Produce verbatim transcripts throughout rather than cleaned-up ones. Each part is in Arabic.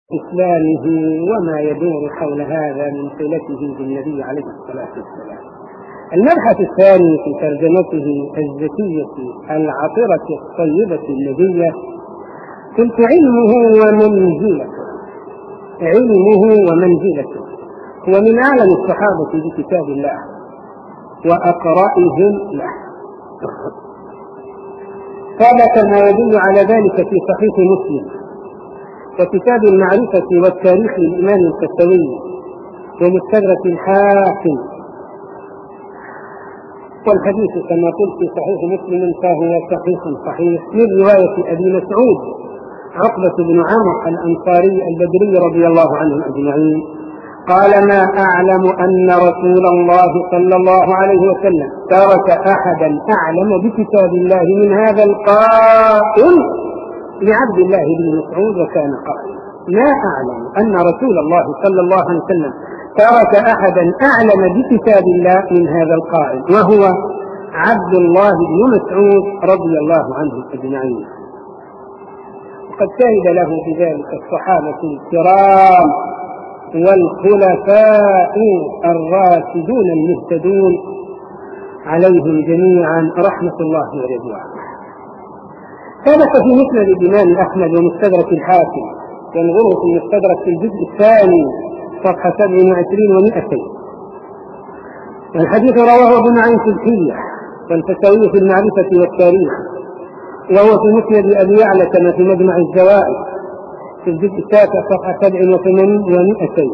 إسلامه وما يدور حول هذا من صلته بالنبي عليه الصلاة والسلام. المبحث الثاني في ترجمته الزكية العطرة الطيبة النبية قلت علمه ومنزلته. علمه ومنزلته هو من أعلم الصحابة بكتاب الله وأقرأهم له، ثبت ما يدل على ذلك في صحيح مسلم وكتاب المعرفة والتاريخ للإمام الكسوي ومستدرك الحاكم، والحديث كما قلت في صحيح مسلم فهو صحيح صحيح من رواية أبي مسعود عقبة بن عمرو الأنصاري البدري رضي الله عنهم أجمعين قال: ما أعلم أن رسول الله صلى الله عليه وسلم ترك أحدا أعلم بكتاب الله من هذا القائل لعبد الله بن مسعود وكان قائلا. ما أعلم أن رسول الله صلى الله عليه وسلم ترك أحدا أعلم بكتاب الله من هذا القائل، وهو عبد الله بن مسعود رضي الله عنه أجمعين. وقد شهد له بذلك الصحابة الكرام والخلفاء الراشدون المهتدون عليهم جميعا رحمة الله ورضوانه. ثبت في مسند الإمام أحمد ومستدرك الحاكم، ينظره في المستدرك في الجزء الثاني صفحة سبع وعشرين ومئتين. الحديث رواه ابن عين في الحلية والفتاوي في المعرفة والتاريخ، وهو في مسند أبي يعلى كما في مجمع الزوائد في الجزء التاسع صفحة سبع وثمانين ومئتين.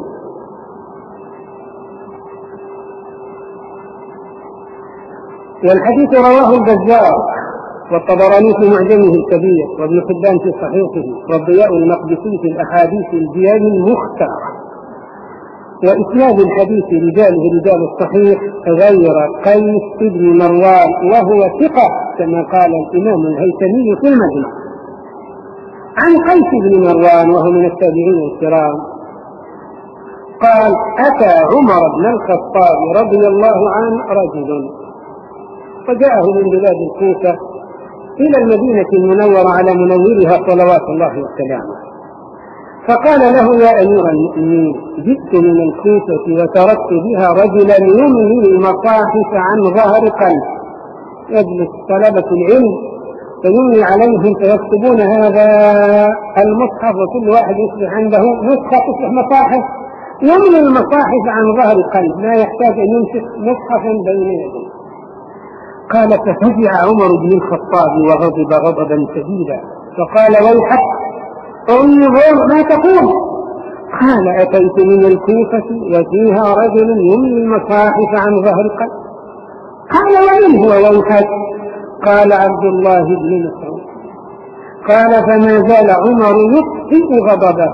والحديث رواه البزار والطبراني في معجمه الكبير وابن حبان في صحيحه والضياء المقدسي في الأحاديث الجياد المختارة. وإسناد الحديث رجاله رجال الصحيح غير قيس بن مروان وهو ثقة كما قال الإمام الهيثمي في المجمع. عن قيس بن مروان وهو من التابعين الكرام قال: أتى عمر بن الخطاب رضي الله عنه رجل فجاءه من بلاد الكوفة إلى المدينة المنورة على منورها صلوات الله وسلامه، فقال له: يا أمير المؤمنين، جئت من الكوفة وتركت بها رجلا يملي المصاحف عن ظهر قلب. يجلس طلبة العلم فيملي عليهم فيكتبون هذا المصحف وكل واحد يصبح عنده نسخة تصبح مصاحف، يملي المصاحف عن ظهر قلب لا يحتاج أن يمسك مصحفا بين يديه. قال: ففزع عمر بن الخطاب وغضب غضبا شديدا فقال: ويحك انظر ما تقول. قال: أتيت من الكوفة وفيها رجل يملي المصاحف عن ظهر قلب. قال: ومن هو ويحك؟ قال: عبد الله بن مسعود. قال: فما زال عمر يطفئ غضبه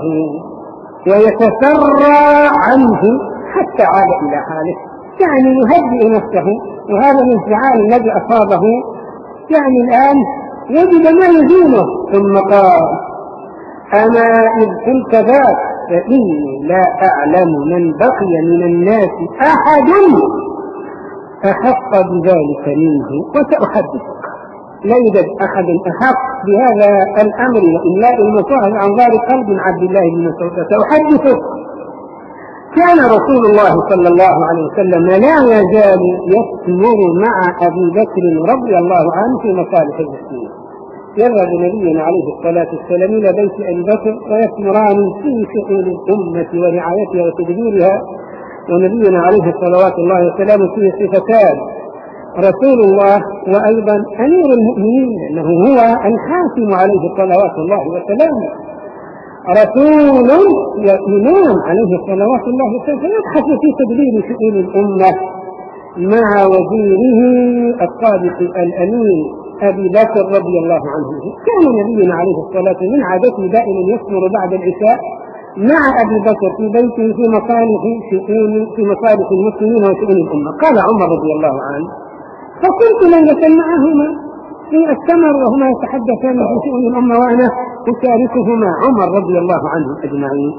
ويتسرى عنه حتى عاد إلى حاله، يعني يهدئ نفسه، وهذا الانفعال الذي أصابه يعني الآن يجد ما يزينه. ثم قال: أما إذ قلت ذاك فإني لا أعلم من بقي من الناس أحد أحق بذلك منه وسأحدثك. لا يوجد أحد أحق بهذا الأمر وإملاء المصاحف عن ظهر قلب عبد الله بن مسعود سأحدثك. كان رسول الله صلى الله عليه وسلم لا يزال يستمر مع أبي بكر رضي الله عنه في مصالح المسلمين. يذهب نبينا عليه الصلاة والسلام إلى بيت أبي بكر ويستمران في شؤون الأمة ورعايتها وتدبيرها. ونبينا عليه الصلوات الله وسلامه فيه صفتان: رسول الله وأيضا أمير المؤمنين، لأنه هو الحاكم عليه صلوات الله وسلامه. رسول وإمام عليه صلوات الله وسلامه يبحث في تدبير شؤون الأمة مع وزيره الصادق الأمين أبي بكر رضي الله عنه. كان نبينا عليه الصلاة والسلام من عادته دائما يصبر بعد العشاء مع أبي بكر في بيته في مصالح شؤون في مصالح المسلمين وشؤون الأمة. قال عمر رضي الله عنه: فكنت ليلة معهما في السمر وهما يتحدثان في شؤون الأمة وأنا أشاركهما. عمر رضي الله عنه أجمعين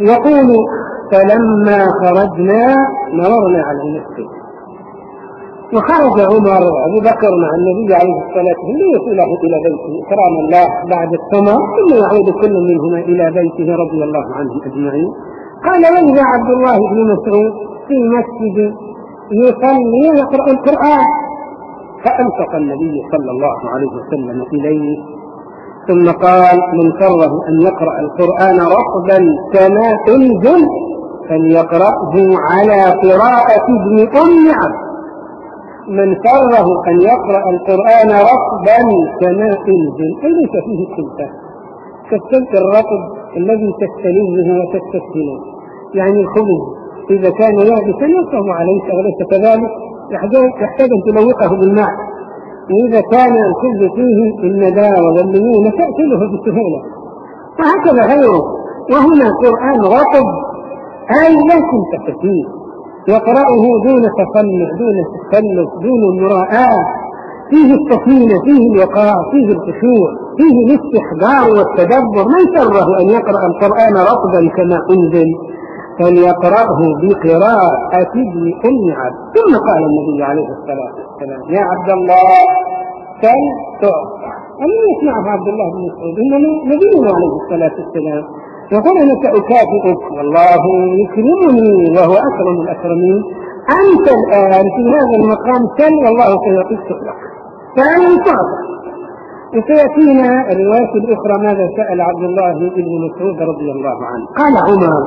يقول: فلما خرجنا مررنا على المسجد وخرج عمر وأبو بكر مع النبي عليه الصلاة والسلام ليصله إلى بيته إكرام الله بعد السماء، ثم يعود كل منهما إلى بيته رضي الله عنهم أجمعين. قال: وإذا عبد الله بن مسعود في مسجد يصلي ويقرأ القرآن، فأمسك النبي صلى الله عليه وسلم إليه ثم قال: من سره أن يقرأ القرآن رطبا كما أنزل فليقرأه على قراءة ابن أم عبد. من سره أن يقرأ القرآن رطبا كما أنزل، أي ليس فيه السلطة كالسلط الرطب الذي تستلمه وتستسهله، يعني الخبز إذا كان يابسا يصعب عليك وليس كذلك، يحتاج أن تلوقه بالماء، وإذا كان الخبز فيه الندى والليون تأكله بسهولة، وهكذا غيره. وهنا قرآن رطب أي لا سلطة فيه، يقرأه دون تفنع دون تكلف دون مراءة، فيه السكينة فيه الوقار فيه الخشوع فيه الاستحضار والتدبر. من سره أن يقرأ القرآن رطبا كما أنزل فليقرأه بقراءة ابن أم عبد. ثم قال النبي عليه الصلاة والسلام: يا عبد الله سل تعطى. ألم يسمعه عبد الله بن مسعود؟ إنما نبينا عليه الصلاة والسلام يقول: أنا سأكافئك والله يكرمني وهو أكرم الأكرمين. أنت الآن في هذا المقام سل والله سيعطيك سؤلك، فأنا تعطى. وسيأتينا الرواية الأخرى ماذا سأل عبد الله بن مسعود رضي الله عنه. قال عمر: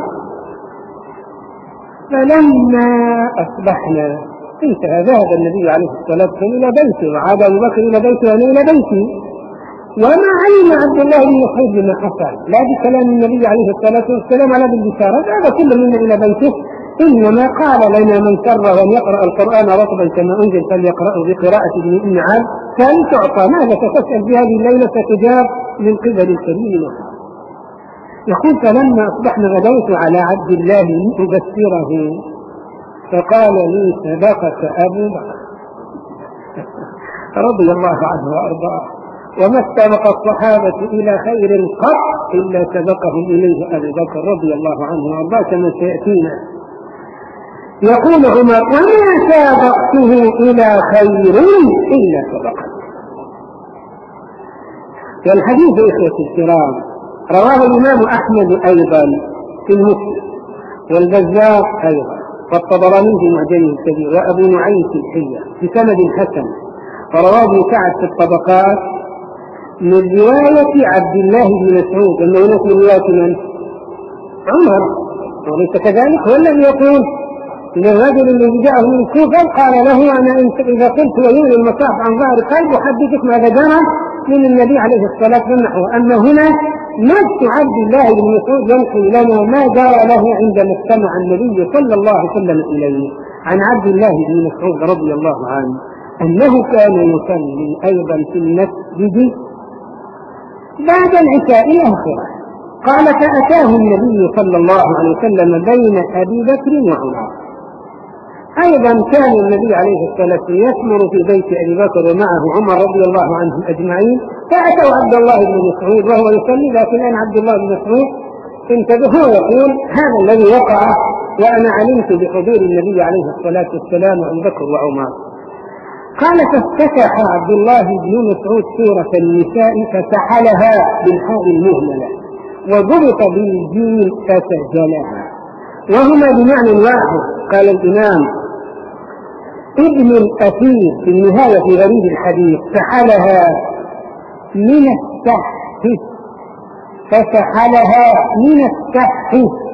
فلما أصبحنا انتهى ذهب النبي عليه الصلاة والسلام إلى بيته، وعاد أبو بكر إلى بيته وأنا إلى بيتي، وما علم عبد الله بن مسعود بما حصل، لا بكلام النبي عليه الصلاة والسلام ولا بالبشارة، هذا كل منا إلى بيته، إنما قال لنا: من سره أن يقرأ القرآن رطبا كما أنزل فليقرأه بقراءة ابن أم عبد فلتعطى. ماذا ستسأل بهذه الليلة ستجاب من قبل الكريم. يقول: فلما أصبحنا غدوت على عبد الله لأبشره فقال لي: سبقك أبو بكر رضي الله عنه وأرضاه، وما سبق الصحابة إلى خير قط إلا سبقهم إليه أبو بكر رضي الله عنه وأرضاه كما سيأتينا. يقول عمر: وما سابقته إلى خير إلا سبقه. والحديث إخوة الكرام رواه الإمام أحمد أيضا في المسند، والبزار أيضا، والطبراني في معجمه الكبير، وأبو نعيم في الحلية بسند حسن، ورواه ابن كعب في الطبقات من رواية عبد الله بن مسعود، أنه هناك من رواية من؟ عمر، وليس كذلك؟ هو الذي يقول للرجل الذي جاءه من الكوفة قال له: أنا إذا قلت ويول المصاف عن ظهر قلب أحدثك ماذا جرى من النبي عليه الصلاة والسلام. أما هنا نفس عبد الله بن مسعود ينقل لنا ما جرى له عندما استمع النبي صلى الله عليه وسلم إليه عن عبد الله بن مسعود رضي الله عنه أنه كان يصلي أيضا في المسجد بعد العشاء الآخرة. قال: فأتاه النبي صلى الله عليه وسلم بين أبي بكر وعمر. أيضا كان النبي عليه الصلاة والسلام يثمر في بيت أبي بكر ومعه عمر رضي الله عنهم أجمعين، فأتوا عبد الله بن مسعود وهو يصلي، لكن الآن عبد الله بن مسعود انتبهوا ويقول: هذا الذي وقع وأنا علمت بحضور النبي عليه الصلاة والسلام وأبي بكر وعمر. قال: فافتتح عبد الله بن مسعود سورة النساء فسحلها بالحاء المهملة وضبط بالجيم فسجلها، وهما بمعنى واحد. قال الإمام ابن الأثير في النهاية في غريب الحديث: سحلها من السح، فسحلها من السح،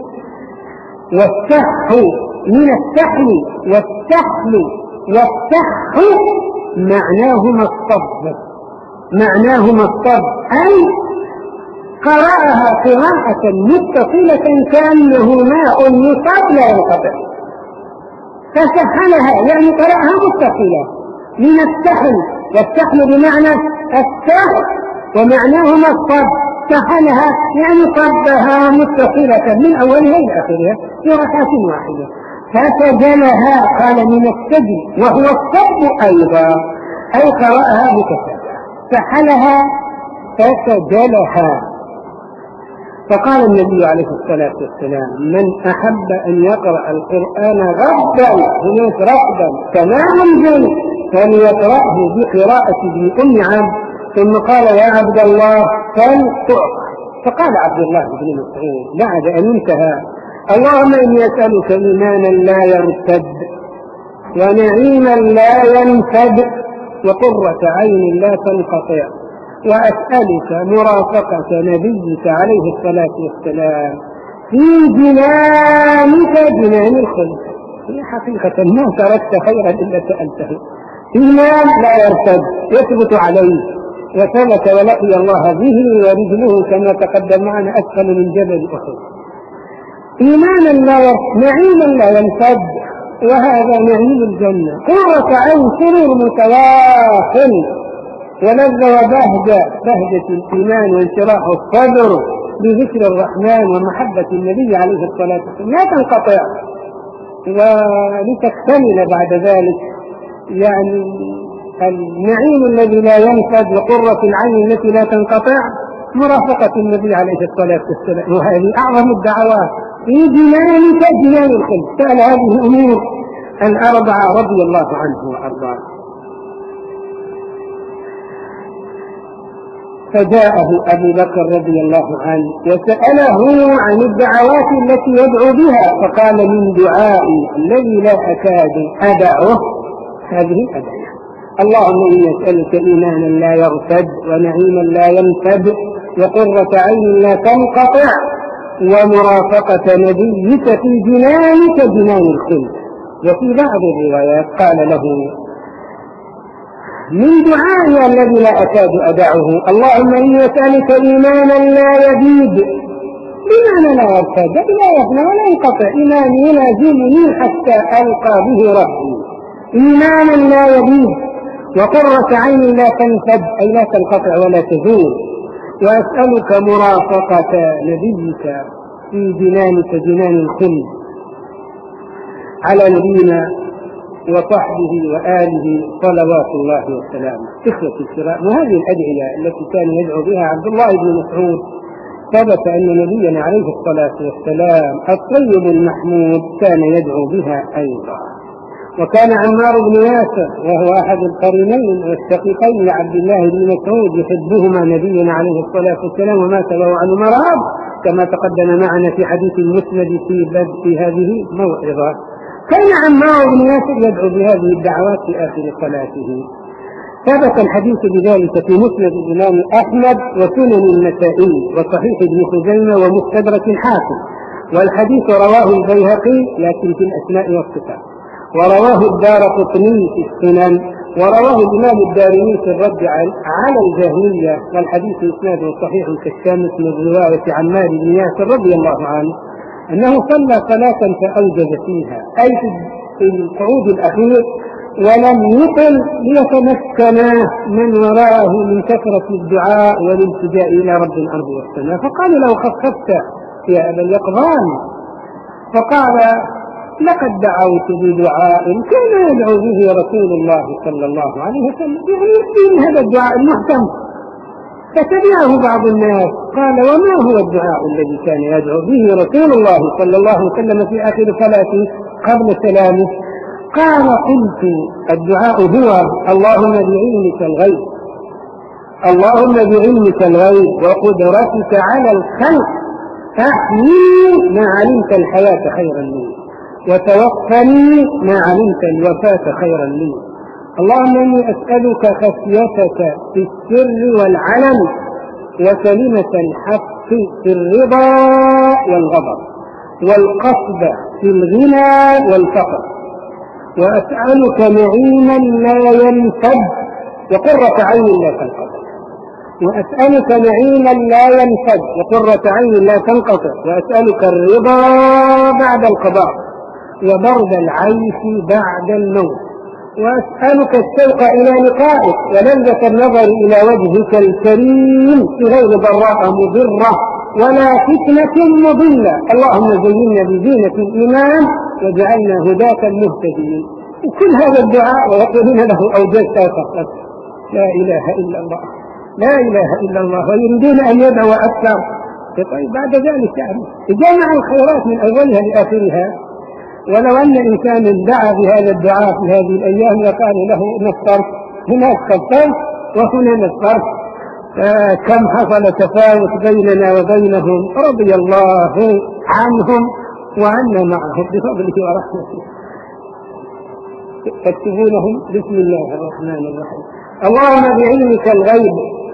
والسح من السحل، والسحل والسح معناهما الصب، معناهما الصب، أي قرأها قراءة متصلة كأنه ماء يصاب لا ينقطع، فسحلها يعني قرأها متصلة من السحل، والسحل بمعنى السحل ومعناهما الصب، سحلها يعني صبها متصلة من أولها إلى آخرها في ركعة واحدة. فسجلها قال من السجل وهو الصب أيضا، أي قرأها متصلة، سحلها فسجلها. فقال النبي عليه الصلاة والسلام: من أحب أن يقرأ القرآن غدا هناك رغدا كما ينزل فليقرأه بقراءة ابن أم عبد. ثم قال: يا عبد الله فلتعطى. فقال عبد الله بن مسعود بعد أن انتهى: اللهم إني أسألك إيمانا لا يرتد ونعيما لا ينفد وقرة عين لا تنقطع، وأسألك مرافقة نبيك عليه الصلاة والسلام في جنانك جنان الخلد. هي حقيقة ما تركت خيرا إلا سألته. إيمان لا يرتد يثبت عليه وثبت ولقي الله به ورجله كما تقدم معنا أسفل من جبل أحد. إيمانا لا يرتد، نعيما لا ينفد، وهذا نعيم الجنة، قرة عين، سرور متواصل، ولذة وبهجة، بهجة الإيمان وانشراح الصدر بذكر الرحمن ومحبة النبي عليه الصلاة والسلام لا تنقطع. ولتكتمل بعد ذلك يعني النعيم الذي لا ينفد وقرة العين التي لا تنقطع مرافقة النبي عليه الصلاة والسلام، وهذه أعظم الدعوات في جنانك جنان الخلد. سأل هذه الأمور الأربعة رضي الله عنه وأرضاه. فجاءه أبو بكر رضي الله عنه وسأله عن الدعوات التي يدعو بها، فقال: من دعائي الذي لا أكاد أدعه هذه الأدعية: اللهم إني أسألك إيمانا لا يرتد ونعيما لا ينفد وقرة عين لا تنقطع ومرافقة نبيك في جنانك جنان الخلد. وفي بعض الروايات قال له: من دعائي الذي لا أكاد أدعه اللهم إني أسألك إيمانا لا يبيد. بمعنى لا يرتد لا يفنى ولا ينقطع، إيمان يلازمني حتى ألقى به ربي، إيمانا لا يبيد وقرة عين لا تنفد أي لا تنقطع ولا تزول. وأسألك مرافقة نبيك في جنانك جنان الخلد على نبينا وصحبه وآله صلوات الله وسلامه. إخوة الكرام، وهذه الأدعية التي كان يدعو بها عبد الله بن مسعود ثبت أن نبينا عليه الصلاة والسلام الطيب المحمود كان يدعو بها أيضا. وكان عمار بن ياسر وهو أحد القرينين والشقيقين لعبد الله بن مسعود يحبهما نبينا عليه الصلاة والسلام ومات له عن مرض كما تقدم معنا في حديث المسند في بدء هذه موعظة. كان عمار بن ياسر يدعو بهذه الدعوات في آخر صلاته. ثبت الحديث بذلك في مسند الإمام أحمد وسنن النسائي وصحيح ابن خزيمة ومستدرك الحاكم، والحديث رواه البيهقي لكن في الأسماء والصفات، ورواه الدارقطني في السنن، ورواه الإمام الدارمي في الرد على الجاهلية، والحديث إسناده صحيح كالشامس من رواية عمار بن ياسر رضي الله عنه أنه صلى صلاة فأوجز فيها أي في القعود الأخير ولم يطل ليتمكن من وراءه من كثرة الدعاء والالتجاء إلى رب الأرض والسماء، فقال: لو خففت يا أبا اليقظان. فقال: لقد دعوت بدعاء كان يدعو به رسول الله صلى الله عليه وسلم، يعني من هذا الدعاء المحكم. فتبعه بعض الناس قال: وما هو الدعاء الذي كان يدعو به رسول الله صلى الله عليه وسلم في آخر صلاته قبل سلامه؟ قال: قلت: الدعاء هو اللهم بعلمك الغيب، اللهم بعلمك الغيب وقدرتك على الخلق أحيي ما علمت الحياة خيرا لي وتوفني ما علمت الوفاة خيرا لي. اللهم إني أسألك خشيتك في السر والعلن وكلمة الحق في الرضا والغضب والقصد في الغنى والفقر، وأسألك نعيما لا ينفد وقرة عين لا تنقطع، وأسألك نعيما لا ينفد وقرة عين لا تنقطع، وأسألك الرضا بعد القضاء وبرد العيش بعد الموت، وأسألك الشوق إلى لقائك ولذة النظر إلى وجهك الكريم في غير ضراء مضرة ولا فتنة مضلة. اللهم زينا بزينة الإيمان وجعلنا هداة مهتدين. وكل هذا الدعاء ويقولون له أوجزت فقط. لا إله إلا الله، لا إله إلا الله، ويريدون أن يدعوا أكثر. طيب بعد ذلك يعني جمع الخيرات من أولها لآخرها. ولو أن إنسانا دعا بهذا الدعاء في هذه الأيام لقال له نصرت، هناك صرت وهنا نصرت، كم حصل تفاوت بيننا وبينهم، رضي الله عنهم وعنا معهم بفضله ورحمته. تكتبونهم بسم الله الرحمن الرحيم. اللهم بعلمك الغيب،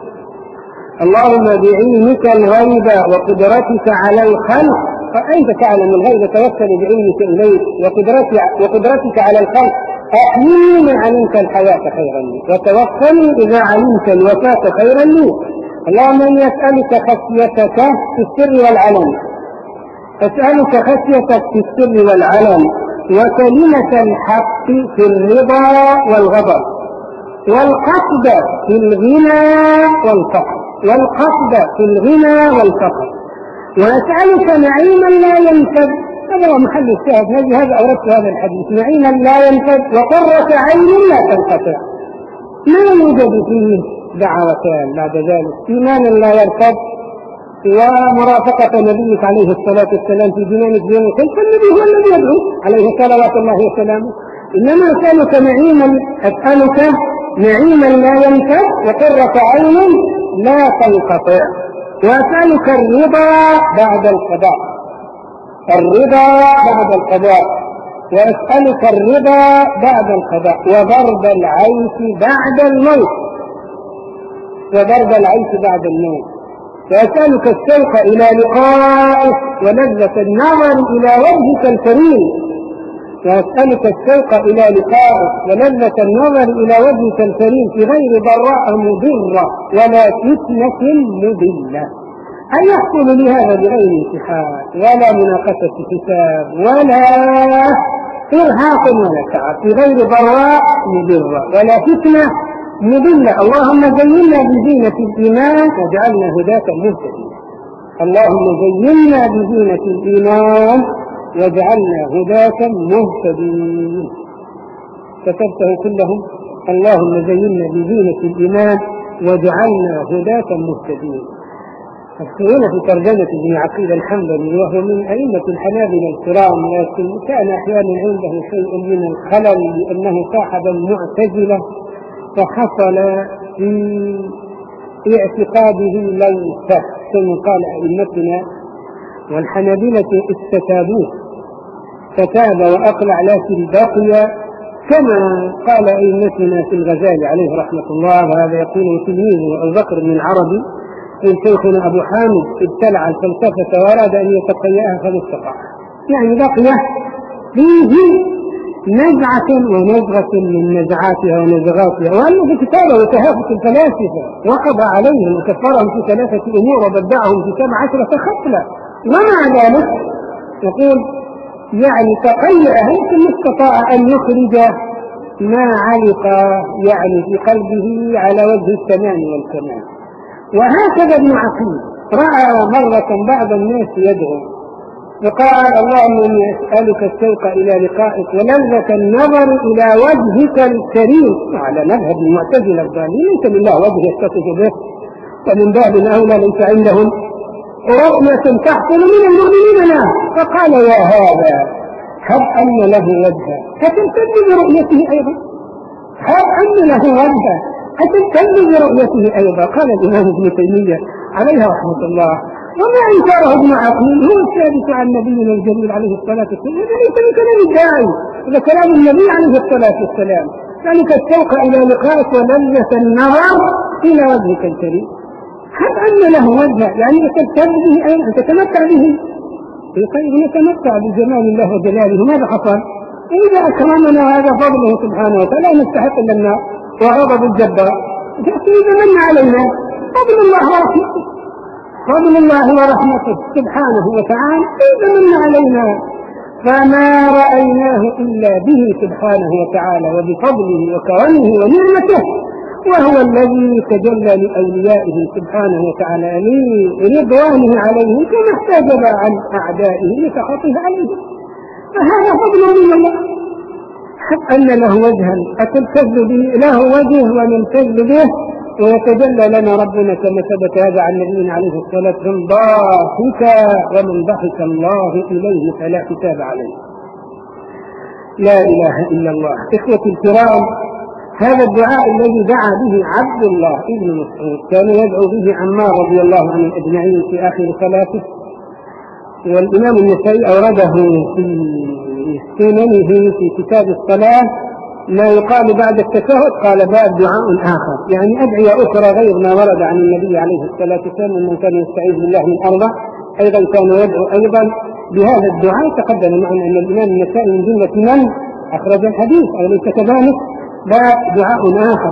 اللهم بعلمك الغيب وقدرتك على الخلق، فأنت تعلم الغيب توكل بعلمك إليك وقدرتك, وقدرتك على الخلق، أحييني ما علمت الحياة خيرا لي وتوفني إذا علمت الوفاة خيرا لي. اللهم إني أسألك خشيتك في السر والعلن، أسألك خشيتك في السر والعلن، وكلمة الحق في الرضا والغضب، والقصد في الغنى والفقر، والقصد في الغنى والفقر، وأسألك نعيما لا ينفد. هذا هو محل الشاهد، هذا أوردت هذا الحديث، نعيما لا ينفد وقرة عين لا تنقطع. ما يوجد فيه دعوتان بعد ذلك، إيمان لا يرتد ومرافقة نبيك عليه الصلاة والسلام في جنانك يوم الخير، فالنبي هو الذي يدعو عليه صلوات الله وسلامه. إنما أسألك نعيما، أسألك نعيما لا ينفد وقرة عين لا تنقطع، وأسألك الرضا بعد القضاء، الرضا بعد القضاء، وأسألك الرضا بعد القضاء، وضرب العيش بعد الموت، وضرب العيش بعد الموت، وأسألك الشوق إلى لقائك ولذة النظر إلى وجهك الكريم، وأسألك الشوق إلى لقائك ولذة النظر إلى وجهك الكريم في غير ضراء مضرة ولا فتنة مضلة، أن يحصل لي هذا بغير امتحان ولا مناقشة حساب ولا إرهاق ولا تعب، في غير ضراء مضرة ولا فتنة مضلة. اللهم زينا بزينة الإيمان واجعلنا هداة مهتدين، اللهم زينا بزينة الإيمان واجعلنا هداة مهتدين. كتبته كلهم، اللهم زينا بزينة الإيمان واجعلنا هداة مهتدين. هنا في ترجمة ابن عقيل الحنبلي، وهو من أئمة الحنابلة الكرام، لكن كان أحيانا عنده شيء من الخلل لأنه صاحب المعتزلة، فحصل في اعتقاده ليس كما قال أئمتنا، والحنابلة استتابوه فتاب وأقلع، لكن بقي كما قال أئمتنا في الغزالي عليه رحمة الله، وهذا يقوله تلميذه أبو بكر بن العربي، إن شيخنا أبو حامد ابتلع الفلسفة وأراد أن يتقيأها فما استطاع، يعني بقي فيه نزعة ونزغة من نزعاتها ونزغاتها، وأنه في كتابه وتهافت الفلاسفة وقضى عليهم وكفرهم في ثلاثة أمور وبدعهم في سبع عشرة خصلة، ومع ذلك يقول يعني تقيأه ثم استطاع أن يخرج ما علق يعني في قلبه على وجه التمام والكمال. وهكذا ابن عقيل رأى مرة بعض الناس يدعو فقال اللهم إني أسألك الشوق إلى لقائك ولذة النظر إلى وجهك الكريم، على مذهب المعتزلة الضالين، ليس لله وجه يتصف به، ومن باب أولى ليس عندهم رؤية تحصل من المؤمنين له. فقال يا هذا هب أن له وجها فتمتد برؤيته أيضا، هب أن له وجها فتمتد برؤيته أيضا. قال الإمام ابن تيمية عليه رحمة الله، وما أنكره ابن عقيل هو الثابت عن نبينا الجليل عليه الصلاة والسلام، هذا ليس من كلام الداعي، هذا كلام النبي عليه الصلاة والسلام، ذلك الشوق إلى لقائك ولذة النظر إلى وجهك الكريم. هب أن له وجها يعني تتمتع به أيضا، تتمتع به، طيب نتمتع بجمال الله وجلاله. ماذا حصل؟ إذا أكرمنا هذا فضله سبحانه وتعالى نستحق إلا النار وغضب الجبار، إذا من علينا فضل الله ورحمته، فضل الله ورحمته سبحانه وتعالى إذا من علينا، فما رأيناه إلا به سبحانه وتعالى وبفضله وكرمه ونعمته، وهو الذي تجلى لأوليائه سبحانه وتعالى لرضوانه عليهم كما احتجب عن أعدائه لسخطه عليهم، فهذا فضل من الله. حتى أن له وجها أتلتذ به، له وجه ونمتذ به، ويتجلى لنا ربنا كما ثبت هذا عن نبينا عليه الصلاة والسلام ضاحكا ومن ضحك الله إليه فلا حساب عليه. لا إله إلا الله. إخوتي الكرام، هذا الدعاء الذي دعا به عبد الله بن مسعود كان يدعو به عمار رضي الله عنه أجمعين في آخر صلاته، والإمام النسائي أورده في سننه في كتاب الصلاة ما يقال بعد التشهد، قال باب دعاء آخر، يعني أدعية أخرى غير ما ورد عن النبي عليه الصلاة والسلام من كان يستعيذ بالله من أربع، أيضا كان يدعو أيضا بهذا الدعاء. تقدم معنا أن الإمام النسائي من جملة من أخرج الحديث، أو ليس كذلك؟ باب دعاء آخر.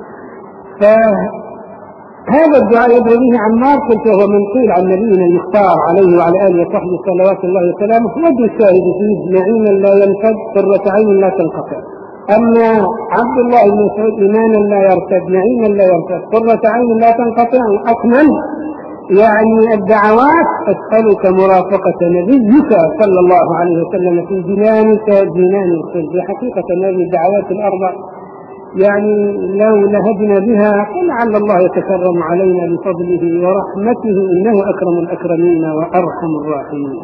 فهذا الدعاء يدعو به عمار، قلت هو منقول عن نبينا المختار عليه وعلى آله وصحبه صلوات الله وسلامه، وجه الشاهد فيه نعيما لا ينفد قرة عين لا تنقطع. أما عبد الله بن مسعود إيمانا لا يرتد نعيما لا يرتد قرة عين لا تنقطع أكمل، يعني الدعوات أسألك مرافقة نبيك صلى الله عليه وسلم في جنانك جنان الخلد. حقيقة هذه الدعوات الأربع يعني لو لهجنا بها فلعل الله يتكرم علينا بفضله ورحمته، إنه أكرم الأكرمين وأرحم الراحمين.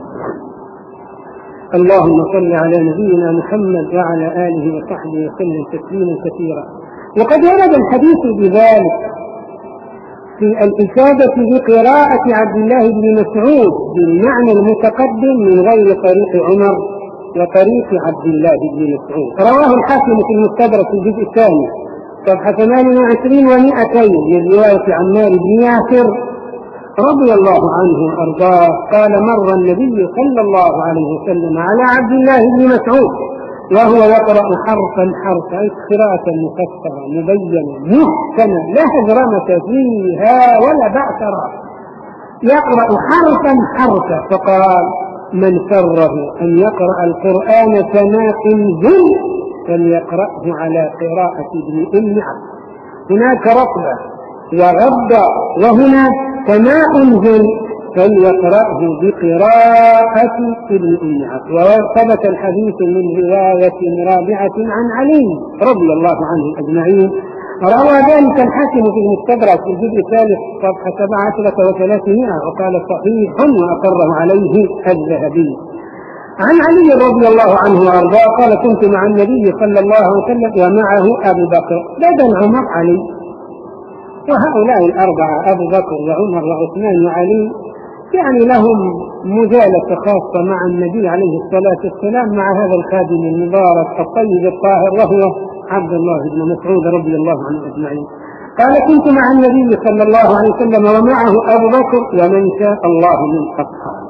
اللهم صل على نبينا محمد وعلى آله وصحبه وسلم تسليما كثيرا. وقد ورد الحديث بذلك في الإفادة بقراءة عبد الله بن مسعود بالمعنى المتقدم من غير طريق عمر وطريق عبد الله بن مسعود. رواه الحاكم في المستدرك في الجزء الثاني صفحة ثمانية وعشرين ومائتين من رواية عمار بن ياسر رضي الله عنه وأرضاه قال: مر النبي صلى الله عليه وسلم على عبد الله بن مسعود وهو يقرأ حرفا حرفا، قراءة مفسرة مبينة محكمة لا هجرمة فيها ولا بعثرة، يقرأ حرفا حرفا. فقال: من سره أن يقرأ القرآن كما أنزل فليقرأه على قراءة ابن أم عبد. هناك رطبة وغضة، وهنا كما أنزل فليقرأه بقراءة ابن أم عبد. وثبت الحديث من رواية رابعة عن علي رضي الله عنه أجمعين. روى ذلك الحاكم في المستدرك في الجزء الثالث صفحة سبعة عشرة وثلاثمائة وقال صحيح وأقره عليه الذهبي. عن علي رضي الله عنه وأرضاه قال: كنت مع النبي صلى الله عليه وسلم ومعه أبو بكر بدل عمر علي، وهؤلاء الأربعة أبو بكر وعمر وعثمان وعلي يعني لهم مجالسة خاصة مع النبي عليه الصلاة والسلام مع هذا الخادم المبارك الطيب الطاهر وهو عبد الله بن مسعود رضي الله عنه أجمعين. قال: كنت مع النبي صلى الله عليه وسلم ومعه أبو بكر ومن شاء الله من أصحابه،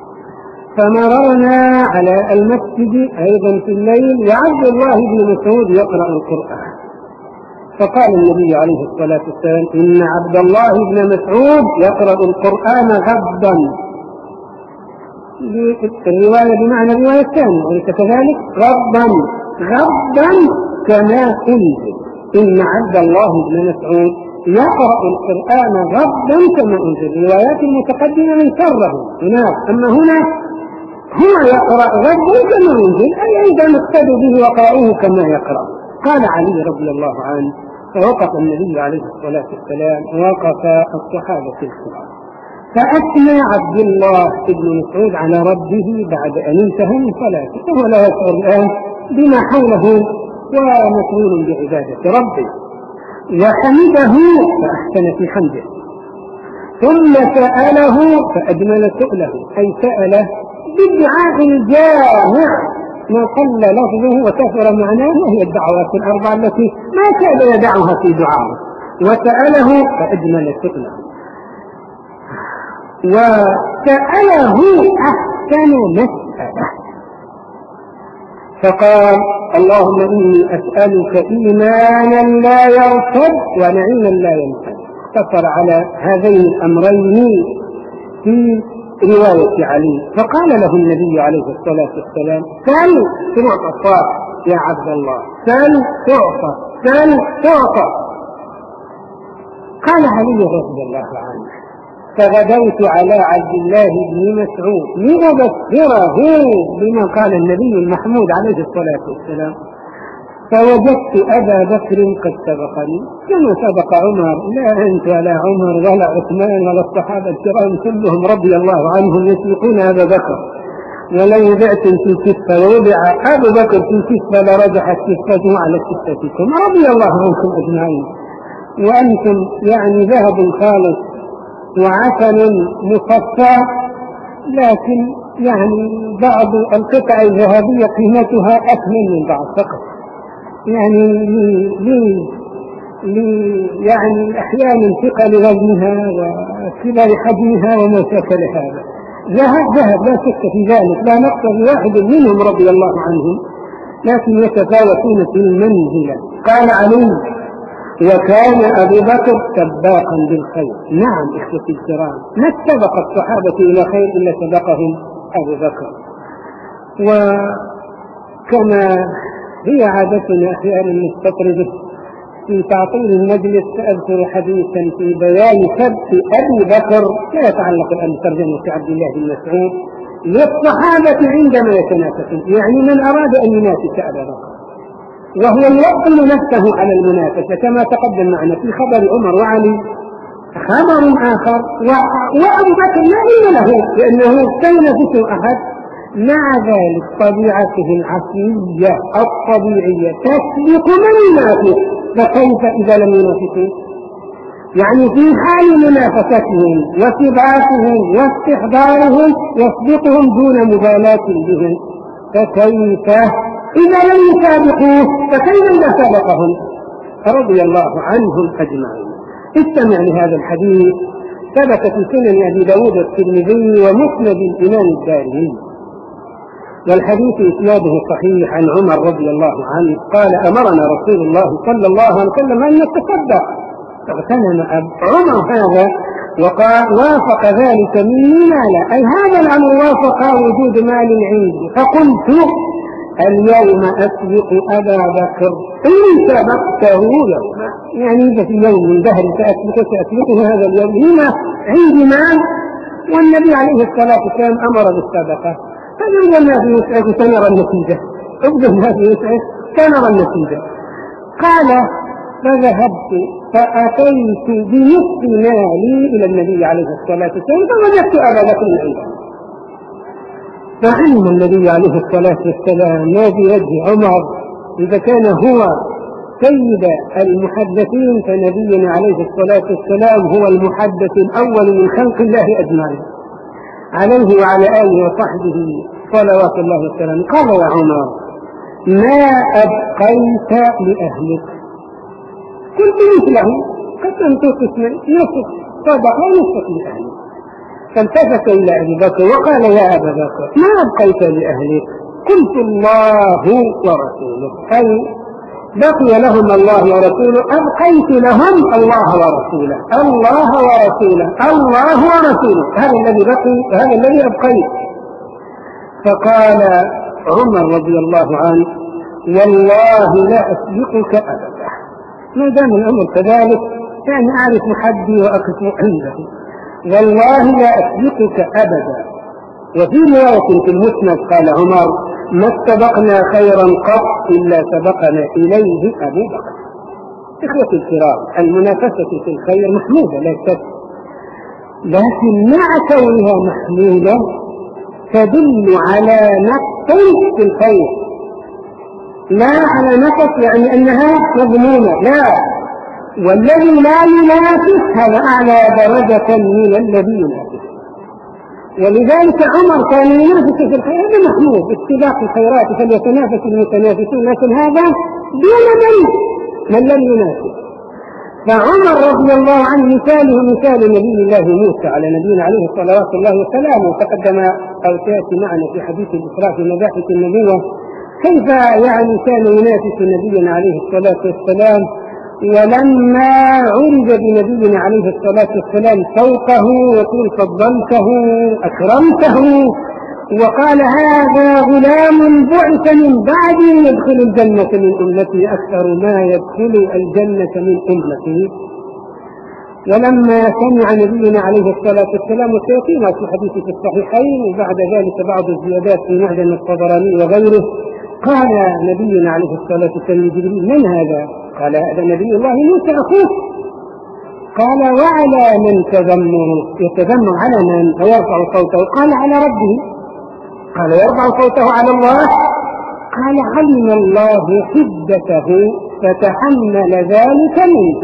فمررنا على المسجد أيضا في الليل وعبد الله بن مسعود يقرأ القرآن، فقال النبي عليه الصلاة والسلام: إن عبد الله بن مسعود يقرأ القرآن غضا. الرواية بمعنى الرواية الثانية وليس كذلك، غضا غضا كما أنزل. إن عبد الله بن مسعود يقرأ القرآن غضا كما أنزل. الروايات المتقدمة من سره هناك، أما هنا هو يقرأ غضا كما أنزل، أي أيضا اقتدوا به وقرأوه كما يقرأ. قال علي رضي الله عنه: فوقف النبي عليه الصلاة والسلام ووقف الصحابة الكرام، فأثنى عبد الله بن مسعود على ربه بعد أن انتهى من صلاته، وهو لا يشعر الآن بما حوله ومشغول بعبادة ربه، وحمده فأحسن في حمده، ثم سأله فأجمل سؤله، أي سأله بالدعاء الجامع ما قل لفظه وكثر معناه، وهي الدعوات الأربع التي ما كان يدعها في دعائه. وسأله فأجمل سؤله، وسأله أحسن مسألة، فقال: اللهم إني أسألك إيمانا لا يرتد ونعيما لا ينفد. اقتصر على هذين الأمرين في رواية علي. فقال له النبي عليه الصلاة والسلام: سل تعطى يا عبد الله، سل تعطى، سل تعطى. قال علي رضي الله عنه: فغدوت على عبد الله بن مسعود لأبشره بما قال النبي المحمود عليه الصلاة والسلام. فوجدت أبا بكر قد سبقني كما سبق عمر، لا أنت ولا عمر ولا عثمان ولا الصحابة الكرام كلهم رضي الله عنهم يسبقون أبا بكر، ولو وضعتم في كفة ووضع أبو بكر في كفة لرجحت كفته على كفتكم رضي الله عنكم أجمعين، وأنتم يعني ذهب خالص وعسل مصفى، لكن يعني بعض القطع الذهبية قيمتها أثمن من بعض فقط، يعني لي لي يعني أحيانا ثقل وزنها وكبر حجمها وما شكل هذا. ذهب ذهب لا شك في ذلك، لا نقصد واحد منهم رضي الله عنهم، لكن يتفاوتون في المنزلة. قال علي: وكان أبو بكر سباقا بالخير. نعم إخوتي الكرام، ما سبق الصحابة إلى خير إلا سبقهم أبو بكر. وكما هي عادتنا أحيانا نستطرد في تعطيل المجلس، سأذكر حديثا في بيان سبق أبي بكر لا يتعلق الآن بترجمة عبد الله بن مسعود للصحابة عندما يتنافسون، يعني من أراد أن ينافس أبا بكر وهو يوطن نفسه على المنافسة كما تقدم معنا في خبر عمر وعلي. خبر آخر وأبو بكر لا علم له لأنه سينافس أحد، مع ذلك طبيعته العقلية الطبيعية تسبق من ينافس، فكيف إذا لم ينافسوا؟ يعني في حال منافستهم وسباقهم واستحضارهم يسبقهم دون مبالاة بهم، فكيف إذا لم يسابقوه؟ فكيف إذا سبقهم؟ رضي الله عنهم أجمعين. استمع لهذا الحديث، ثبت في سنن أبي داود الترمذي ومسند الإمام الدارمي، والحديث إسناده صحيح عن عمر رضي الله عنه قال: أمرنا رسول الله صلى الله عليه وسلم أن نتصدق، فاغتنم عمر هذا وقال وافق ذلك مني مالا، أي هذا الأمر وافق وجود مال عندي، فقلت اليوم أسبق أبا بكر إن سبقته يوما، يعني إذا في يوم من دهر سأسبقه سأسبقه هذا اليوم، هنا عندي مال والنبي عليه الصلاة والسلام أمر بالصدقة، فإذا ما في يسعد سنرى النتيجة، إذا ما في يسعد سنرى النتيجة. قال: فذهبت فأتيت بنصف مالي إلى النبي عليه الصلاة والسلام فوجدت أبا بكر عنده، فعلم النبي عليه الصلاة والسلام ما في وجه عمر، إذا كان هو سيد المحدثين فنبينا عليه الصلاة والسلام هو المحدث الأول من خلق الله أجمعين عليه وعلى آله وصحبه صلوات الله وسلامه. قال: يا عمر ما أبقيت لأهلك؟ قلت مثله، قسمت قسمين، نصف صدقة ونصف لأهلك. فالتفت إلى أبي بكر وقال: يا أبا بكر ما أبقيت لأهلك؟ قلت: الله ورسوله، أي بقي لهم الله ورسوله، أبقيت لهم الله ورسوله، الله ورسوله، الله ورسوله، هذا الذي بقي، هذا الذي أبقيت. فقال عمر رضي الله عنه: والله لا أسبقك أبدا، ما دام الأمر كذلك يعني أعرف حدي وأقف عنده، والله لا أسبقك أبدا. وفي رواية في المسند قال عمر: ما استبقنا خيرا قط إلا سبقنا إليه أبو بكر. إخوتي الكرام، المنافسة في الخير محمودة لا شك، لكن مع كونها محمودة تدل على نقص في الخير، لا على نقص يعني أنها مضمونة، لا، والذي لا ينافس هذا أعلى درجة من الذي ينافس. ولذلك عمر كان ينافس في الخير، هذا محمود، استباق الخيرات فليتنافس المتنافسون، لكن هذا دون من من لم ينافس. فعمر رضي الله عنه مثاله مثال نبي الله موسى على نبينا عليه الصلاة الله وسلامه، تقدم أو سيأتي معنا في حديث الإسراء في مباحث النبوة كيف يعني كان ينافس نبينا عليه الصلاة والسلام. ولما عرج بنبينا عليه الصلاة والسلام فوقه وقل فضلته أكرمته وقال: هذا غلام بعث من بعدي يدخل الجنة من أمتي أكثر ما يدخل الجنة من أمتي. ولما سمع نبينا عليه الصلاة والسلام، وسيأتينا في حديث في الصحيحين وبعد ذلك بعض الزيادات في معجم الطبراني وغيره، قال نبينا عليه الصلاة والسلام لجبريل: من هذا؟ قال: هذا نبي الله موسى أخوه. قال: وعلى من تذمر؟ يتذمر على من؟ ويرفع صوته. قال: على ربه. قال: يرفع صوته على الله؟ قال: علم الله حدته فتحمل ذلك منه.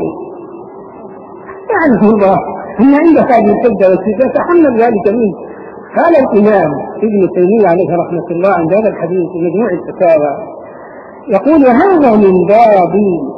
يعلم الله أن عندك هذه الحدة والشدة، تحمل ذلك منه. قال الإمام ابن تيمية عليه رحمة الله عند هذا الحديث في مجموع الفتاوى يقول: هذا من باب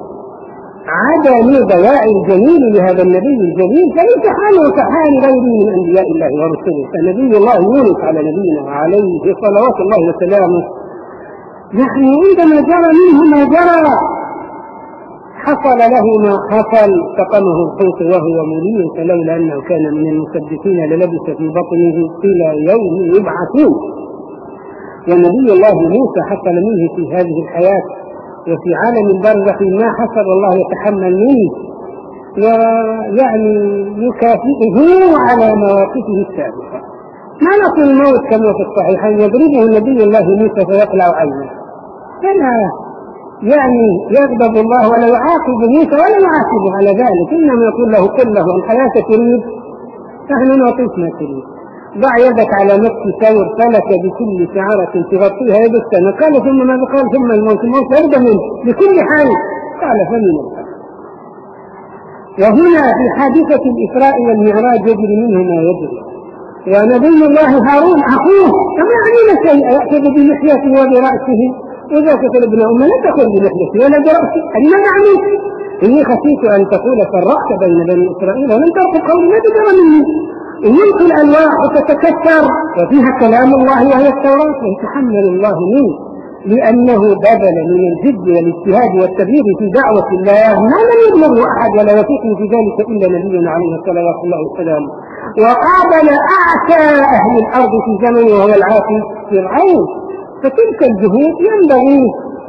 عدم ضياع الجميل لهذا النبي الجليل، فليس حاله كحال غيره من أنبياء الله ورسله. فنبي الله يونس على نبينا وعليه صلوات الله وسلامه يعني عندما جرى منه ما جرى حصل له ما حصل، سقمه الحوت وهو مليم، فلولا أنه كان من المسبحين للبث في بطنه إلى يوم يبعثون. ونبي الله موسى حصل منه في هذه الحياة وفي عالم البرزخ ما حصل الله يتحمل منه ويعني يكافئه على مواقفه السابقة. ملك الموت كما في الصحيحين يضربه نبي الله موسى فيقلع عينه، فلا يعني يغضب الله ولا يعاقب موسى ولا يعاقبه على ذلك، إنما يقول له: قل له الحياة تريد، نحن نعطيك ما تريد، ضع يدك على نفس ثور فلك بكل شعرة تغطيها يد السنة. قال: ثم ماذا قال؟ ثم الموت. الموت لا بد منه بكل حال. قال: فمن الحال. وهنا في حادثة الإسراء والمعراج يجري منه ما يجري، ونبي الله هارون أخوه كما علم شيء يأخذ بلحيته وبرأسه، إذا كتل ابن أمه لا تأخذ بلحيته ولا برأسه. أنا نعمل إني خشيت أن تقول فرقت بين بني إسرائيل ولم ترقب قولي ما تدرى مني. إن يلقي الألواح وتتكسر وفيها كلام الله وهي التوراة ويتحمل الله منه، لأنه بذل من الجد والاجتهاد والتبليغ في دعوة الله ما لم يبلغه أحد ولا يثق في ذلك إلا نبينا عليه الصلاة والسلام. وقابل أعتى أهل الأرض في زمنه وهو العاصي فرعون. فتلك الجهود ينبغي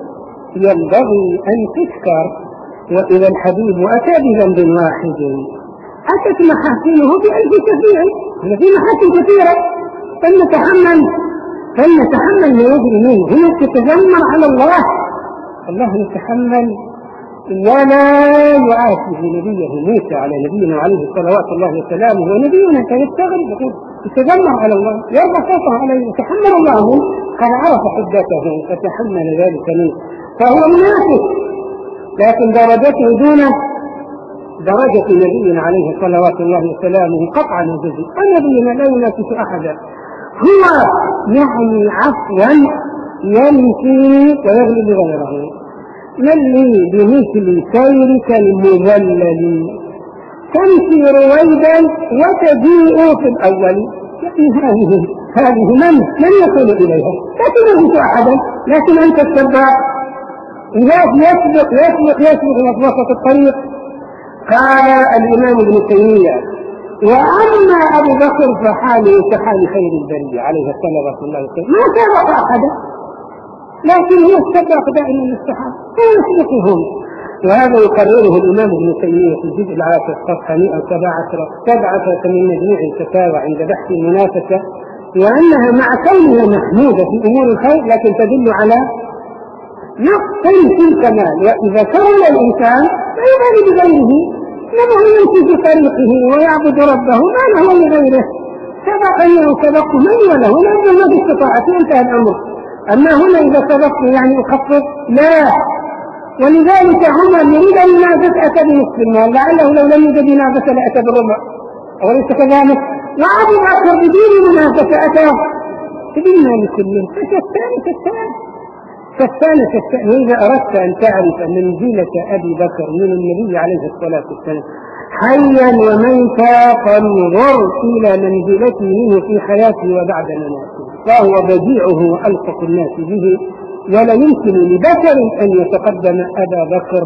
ينبغي أن تذكر. وإذا الحبيب أتى بذنب واحد أتت محاسنه بألف شفيع، في محاسن كثيرة، فلنتحمل فلنتحمل ما يجري منه. هنا تتذمر على الله، الله يتحمل ولا يعاتب نبيه موسى على نبينا عليه صلوات الله وسلامه. ونبينا كان يستغرب يتذمر على الله، يرفع صوته عليه، يتحمل الله منه. قد عرف حدته فتحمل ذلك منه، فهو منافق، لكن درجته دون درجة نبينا عليه صلوات الله وسلامه قطعا وجزء. النبينا لا ينافس أحدا، هو يعني عفوا ينفي ويغلب غيره. من لي بمثل سيرك المذلل تمشي رويدا وتجيء في الأول. يعني هذه هذه من من يصل إليها؟ لا تنافس أحدا، لكن أنت السباق يسبق يسبق يسبق في وسط الطريق. قال الإمام ابن تيمية: وأما أبو بكر فحاله كحال خير البرية عليه الصلاة والسلام، ما سبق أحدا، لكن هو السبق دائما الصحابة لا يسبقهم. وهذا يقرره الإمام ابن تيمية في الجزء العاشر صفحة مئة وسبعة عشر من مجموع الفتاوى عند بحث المنافسة، وأنها مع كونها محمودة في أمور الخير لكن تدل على نقص في الكمال. وإذا كمل الإنسان لا يبالي بغيره، إنما هو يمشي في طريقه ويعبد ربه ما له لغيره. سبقني أو سبقت من وله لأنه ما في استطاعته، انتهى الأمر. أما هنا إذا سبقت يعني أخفف لا. ولذلك عمر يريد أن ينافس أتى بنصف المال، لعله لو لم يجد ينافس لأتى بالربع، أوليس كذلك؟ وأبو بكر بدون منافسة أتى بالمال كله. فشتان شتان شتان شتان. وإذا أردت أن تعرف منزلة أبي بكر من النبي عليه الصلاة والسلام حيا وميتا فانظر إلى منزلته منه في حياته وبعد مماته، فهو بديعه وألصق الناس به، ولا يمكن لبشر أن يتقدم أبا بكر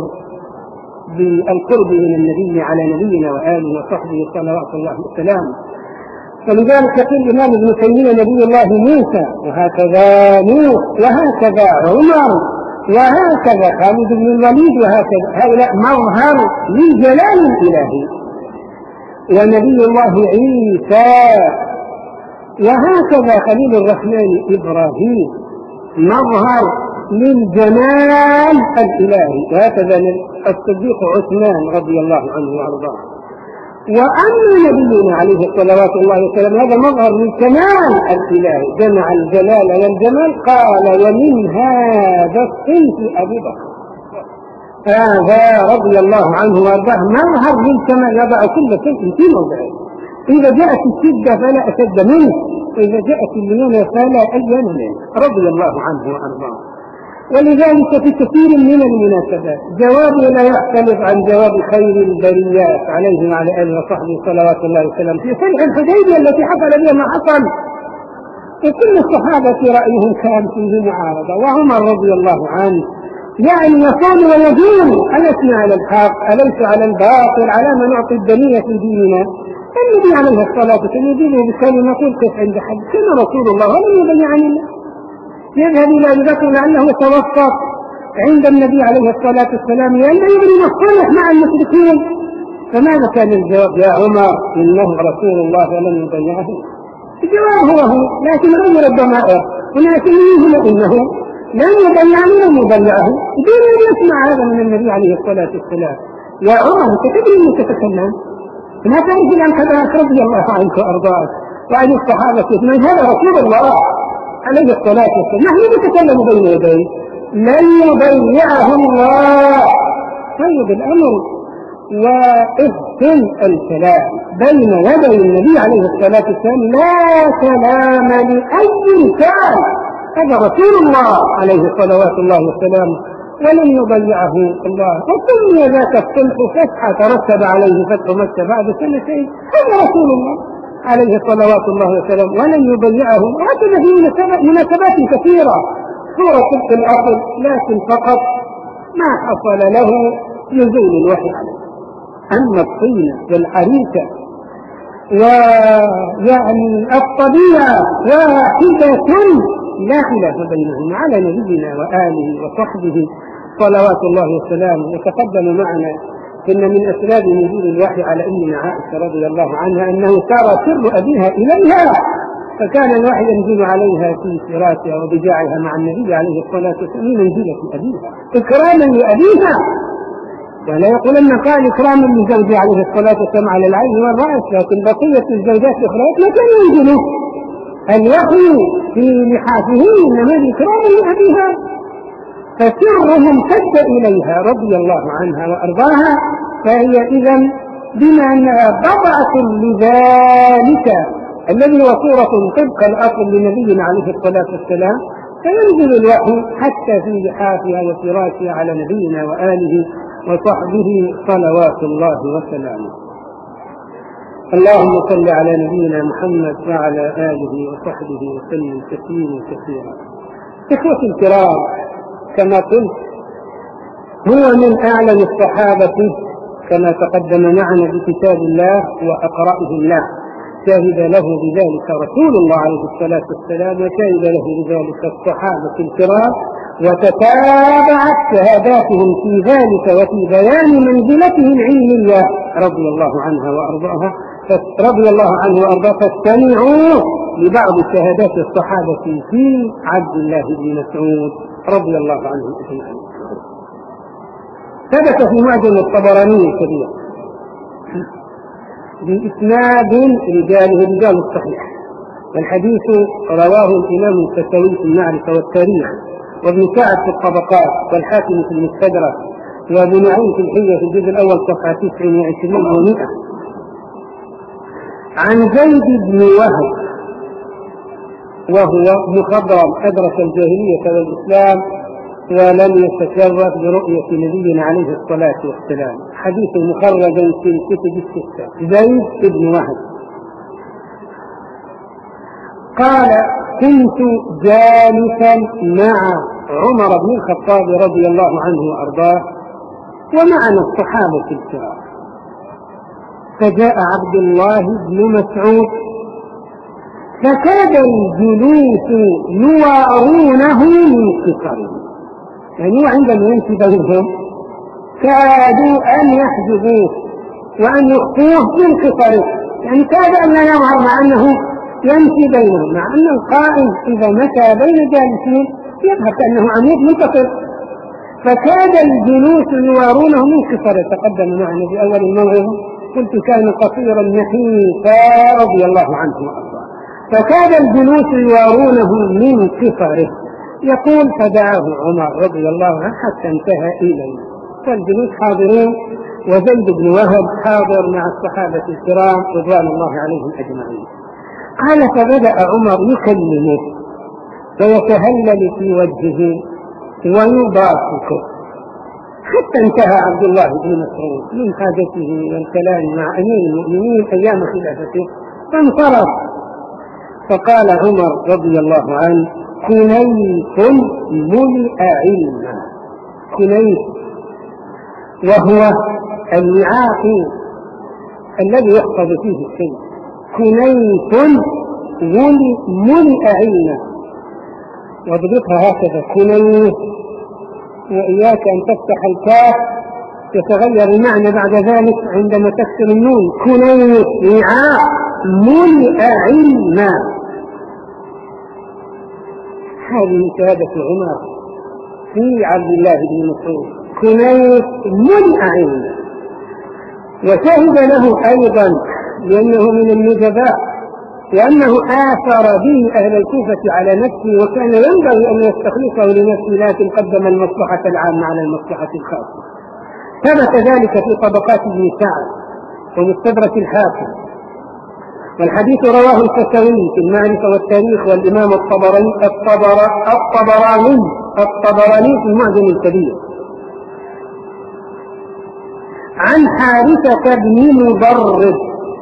بالقرب من النبي على نبينا وآله وصحبه صلوات الله وسلامه. فلذلك يقول الإمام ابن تيمية: نبي الله موسى، وهكذا نوح، وهكذا عمر، وهكذا خالد بن الوليد، وهكذا هؤلاء مظهر للجلال الإلهي. ونبي الله عيسى، وهكذا خليل الرحمن إبراهيم، مظهر للجمال الإلهي. وهكذا الصديق عثمان رضي الله عنه وأرضاه. وأما نبينا عليه الصلاة والسلام هذا مظهر للكمال الإلهي، جمع الجلال والجمال. قال ومن هذا الصنف أبو بكر، هذا رضي الله عنه وأرضاه مظهر للكمال، يضع كل شيء في موضعه. إذا جاءت الشدة فلا أشد منه، وإذا جاءت الليونة فلا ألين منه، رضي الله عنه وأرضاه. ولذلك في كثير من المناسبات جوابه لا يختلف عن جواب خير البريات عليه وعلى آله وصحبه صلوات الله وسلم في صلح الحديبية التي حصل بها ما حصل. وكل الصحابة رأيهم كان فيه معارضة، وعمر رضي الله عنه يعني يصون ويدين: ألسنا على الحق، أليس على الباطل، على ما نعطي الدنيا في ديننا. النبي عليه الصلاة والسلام يدينه بكلمة قلت عند حد كان رسول الله ولم يبين عن الله. يذهب إلى أبي بكر لأنه يتوسط عند النبي عليه الصلاة والسلام لأنه يبني مصطلح مع المشركين. فماذا كان الجواب؟ يا عمر إنه رسول الله ولم يبيعه. الجواب هو هو لكن غير الضمائر، ولكن يهم إنه لم يبيعه لم يبيعه دون أن يسمع هذا من النبي عليه الصلاة والسلام. يا عمر تدري أنك تتكلم ما تعرف عن كذا رضي الله عنك وأرضاك وعن الصحابة من هذا رسول الله عليه الصلاة والسلام. نحن نتكلم بين يديه لن يبيعه الله. طيب الأمر واحسن الكلام بين يدي النبي عليه الصلاة والسلام لا كلام لأي كان، هذا رسول الله عليه الصلوات الله والسلام ولن يضيعه الله. وسمي ذاك الصلح فتحة ترتب عليه فتح مكة بعد سنتين، هذا رسول الله عليه الصلوات الله والسلام ولن يضيعه. وهكذا في مناسبات كثيرة صورة تلك الأصل، لكن فقط ما حصل له نزول الوحي عليه. أما الطينة والعريكة ويعني الطبيعة واحدة لا خلاف بينهم على نبينا وآله وصحبه صلوات الله وسلامه. وتقدم معنا إن من أسباب نزول الوحي على أمنا عائشة رضي الله عنها أنه سار سر أبيها إليها، فكان الوحي ينزل عليها في فراشها وبجاعها مع النبي عليه الصلاة والسلام منزلة أبيها إكراما لأبيها. ولا يقولن قال إكراما لزوجه عليه الصلاة والسلام على العين والرأس، لكن بقية الزوجات الأخرى لا كان ينزل الوحي في لحافه إنما إكراما لأبيها. فسرهم امتد إليها رضي الله عنها وأرضاها، فهي إذن بما أنها بضعة لذلك الذي هو صورة طبق الأصل لنبينا عليه الصلاة والسلام، فينزل الوحي حتى في لحافها وفراشها على نبينا وآله وصحبه صلوات الله وسلامه. اللهم صل على نبينا محمد وعلى آله وصحبه وسلم كثيرا كثيرا. إخوتي الكرام، كما قلت هو من أعلم الصحابة كما تقدم معنا بكتاب الله وأقرأه الله، شهد له بذلك رسول الله عليه الصلاة والسلام وشهد له بذلك الصحابة الكرام، وتتابعت شهاداتهم في ذلك وفي بيان منزلتهم العلمية رضي الله عنها وأرضاها رضي الله عنه وأرضاه. فاستمعوا لبعض شهادات الصحابة في عبد الله بن مسعود رضي الله عنه أجمعين. ثبت في معجم الطبراني الكبير بإسناد رجاله رجال الصحيح، والحديث رواه الإمام الفتاوي في المعرفة والتاريخ، وابن سعد في الطبقات، والحاكم في المستدرك، وابن معين في الحية في الجزء الأول صفحة تسع وعشرين ومئة، عن زيد بن وهب وهو مخضرم أدرك الجاهلية والإسلام ولم يتشرف برؤية نبينا عليه الصلاة والسلام. حديث مخرج في الكتب الستة. زيد بن وهب قال: كنت جالسا مع عمر بن الخطاب رضي الله عنه وأرضاه ومعنا الصحابة الكرام، فجاء عبد الله بن مسعود فكاد الجلوس يوارونه من قصره، يعني عندما يمشي بينهم كادوا أن يحجبوه وأن يخفوه من قصره، يعني كاد أن لا يظهر مع أنه يمشي بينهم، مع أن القائم إذا مشى بين جالسين يظهر كأنه عمود منتصف، فكاد الجلوس يوارونه من كثر. تقدم معنا في أول الموعظة قلت كان قصيرا نحيفا رضي الله عنه وأرضاه، فكاد الجلوس يوارونه من كثره. يقول فدعاه عمر رضي الله عنه حتى انتهى إليه، والجلوس حاضرون، وزيد بن وهب حاضر مع الصحابة الكرام رضوان الله عليهم أجمعين. قال فبدأ عمر يكلمه ويتهلل في وجهه ويضاحكه، حتى انتهى عبد الله بن مسعود من حاجته والكلام مع أمير المؤمنين أيام خلافته فانصرف. فقال عمر رضي الله عنه كنيف ملئ علما. كنيف وهو الوعاء الذي يحفظ فيه الشيء، كنيف ملئ علما، واضبطها هكذا كنيف، وإياك أن تفتح الكاف يتغير المعنى بعد ذلك عندما تكسر النون. كنيف وعاء ملئ علما. هذه شهادة عمر في عبد الله بن مسعود، كنيف ملئ علما. وشهد له أيضا لأنه من النجباء، لأنه آثر به أهل الكوفة على نفسه، وكان ينبغي أن يستخلصه لنفسه، لكن قدم المصلحة العامة على المصلحة الخاصة. ثبت ذلك في طبقات ابن سعد ومستدرك الحاكم، والحديث رواه الكسوي في المعرفة والتاريخ، والإمام الطبراني الطبراني الطبراني في المعجم الكبير عن حارثة بن مضرب،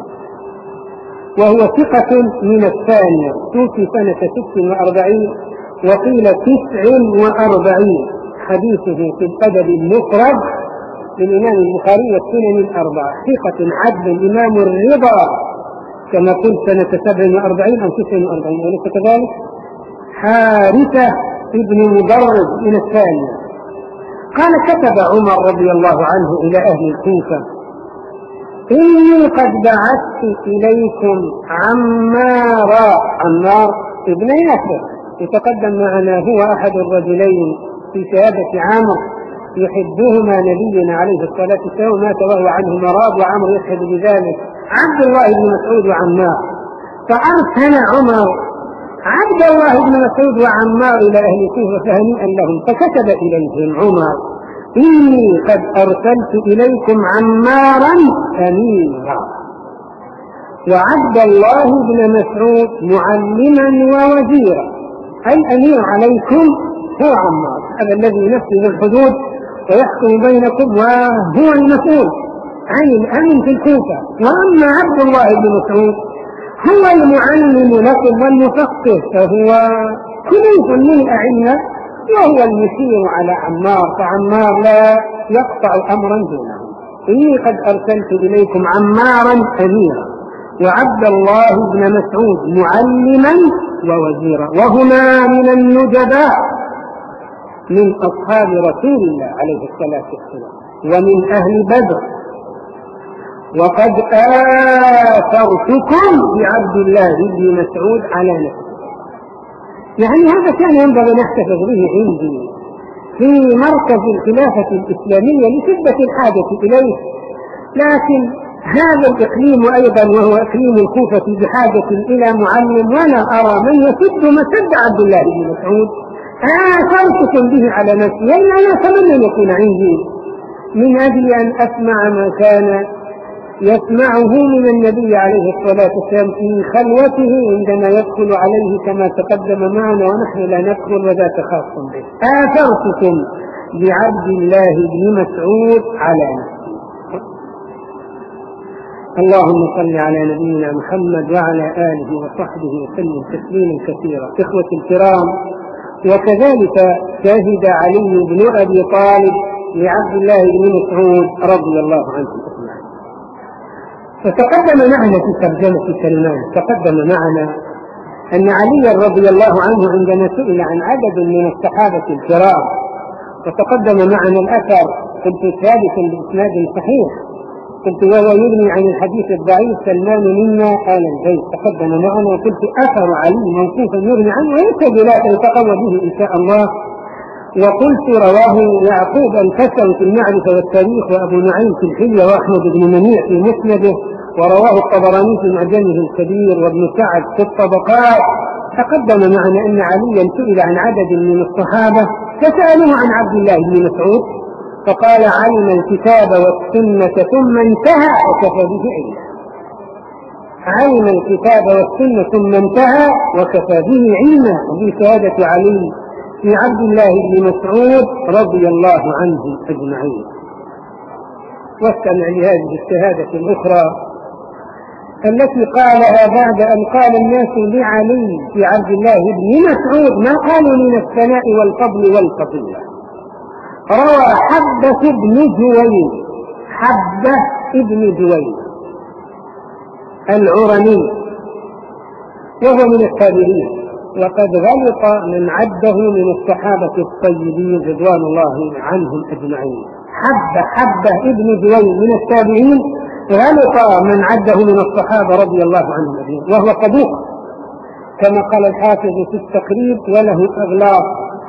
وهو ثقة من الثانية، توفي سنة ست وأربعين وقيل تسع وأربعين. حديثه في الأدب المفرد للإمام البخاري والسنن الأربعة، ثقة عدل إمام الرضا كما قلت سنة سبع وأربعين أو تسع وأربعين، وليس كذلك؟ حارثة بن مضرب من الثانية. قال كتب عمر رضي الله عنه إلى أهل الكوفة إني قد بعثت إليكم عمارا. عمار ابن ياسر يتقدم معنا، هو أحد الرجلين في شهادة عامر يحبهما نبينا عليه الصلاة والسلام، مات وهو عنه مرض وعمر يشهد بذلك، عبد الله بن مسعود وعمار. فأرسل عمر عبد الله بن مسعود وعمار إلى أهل الكوفة فهنيئا لهم، فكتب إليهم عمر إني قد أرسلت إليكم عمارا أميرا وعبد الله بن مسعود معلما ووزيرا. أي أمير عليكم هو عمار، هذا الذي ينفذ الحدود ويحكم بينكم وهو المسؤول عن الأمن في الكوفة. وأما عبد الله بن مسعود هو المعلم لكم والمفقه، فهو كنيف من أعلم وهو المشير على عمار، فعمار لا يقطع أمرا دونه. إني قد أرسلت إليكم عمارا أميرا وعبد الله بن مسعود معلما ووزيرا، وهما من النجباء من أصحاب رسول الله عليه الصلاة والسلام ومن أهل بدر، وقد آثرتكم بعبد الله بن مسعود على نفسه. يعني هذا كان ينبغي نحتفظ به عندي في مركز الخلافة الإسلامية لشدة الحاجة إليه، لكن هذا الإقليم أيضا وهو إقليم الكوفة بحاجة إلى معلم، ولا أرى من يسد مسد عبد الله بن مسعود. آثرتكم به على نفسي، يعني أنا أتمنى أن يكون عندي من أجل أن أسمع ما كان يسمعه من النبي عليه الصلاة والسلام في خلوته عندما يدخل عليه كما تقدم معنا، ونحن لا ندخل وذاك خاص به. آثرتكم بعبد الله بن مسعود على نفسي. اللهم صل على نبينا محمد وعلى آله وصحبه وسلم تسليما كثيرا. إخوة الكرام، وكذلك شهد علي بن أبي طالب لعبد الله بن مسعود رضي الله عنه أجمعين. فتقدم معنا في ترجمة سلمان، تقدم معنا أن علي رضي الله عنه عندما سئل عن عدد من الصحابة الكرام، وتقدم معنا الأثر قلت ثابت بإسناد صحيح قلت وهو يغني عن الحديث الضعيف سلمان منا آل البيت تقدم معنا، وقلت أثر علي موقوفا يغني عنه ويكتب لا تلتقوا به إن شاء الله. وقلت رواه يعقوب الفسوي في المعرفة والتاريخ، وأبو نعيم في الحلية، وأحمد بن منيع في مسنده، ورواه الطبراني في معجمه الكبير، وابن سعد في الطبقات. تقدم معنا أن عليا سئل عن عدد من الصحابة فسألوه عن عبد الله بن مسعود فقال علم الكتاب والسنة ثم انتهى وكفى به علما. علم الكتاب والسنة ثم انتهى وكفى به علما. وفي شهادة علي في عبد الله بن مسعود رضي الله عنه أجمعين. واستمع لهذه الشهادة الأخرى التي قالها بعد أن قال الناس لعلي في عبد الله بن مسعود ما قالوا من الثناء والفضل والفضيلة. روى حبة بن جويل، حبة بن جويل العرني وهو من التابعين، وقد غلط من عده من الصحابة الطيبين رضوان الله عنهم أجمعين. حبة حبة ابن جويل من التابعين غلط من عده من الصحابة رضي الله عنهم أجمعين، وهو صدوق كما قال الحافظ في التقريب وله أغلاط.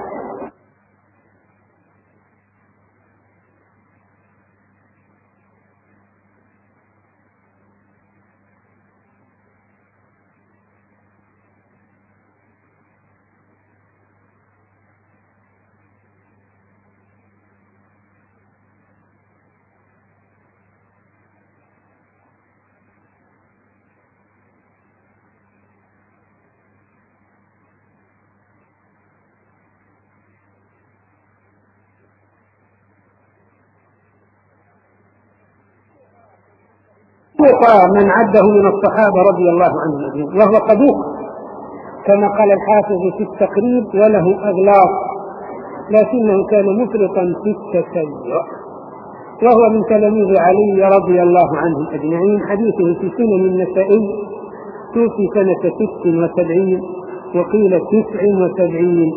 من عده من الصحابة رضي الله عنهم أجمعين، وهو صدوق كما قال الحافظ في التقريب وله أغلاط، لكنه كان مفرطا في التشيع، وهو من تلاميذ علي رضي الله عنهم أجمعين. حديثه في سنن النسائي توفي سنة ست وسبعين وقيل تسع وسبعين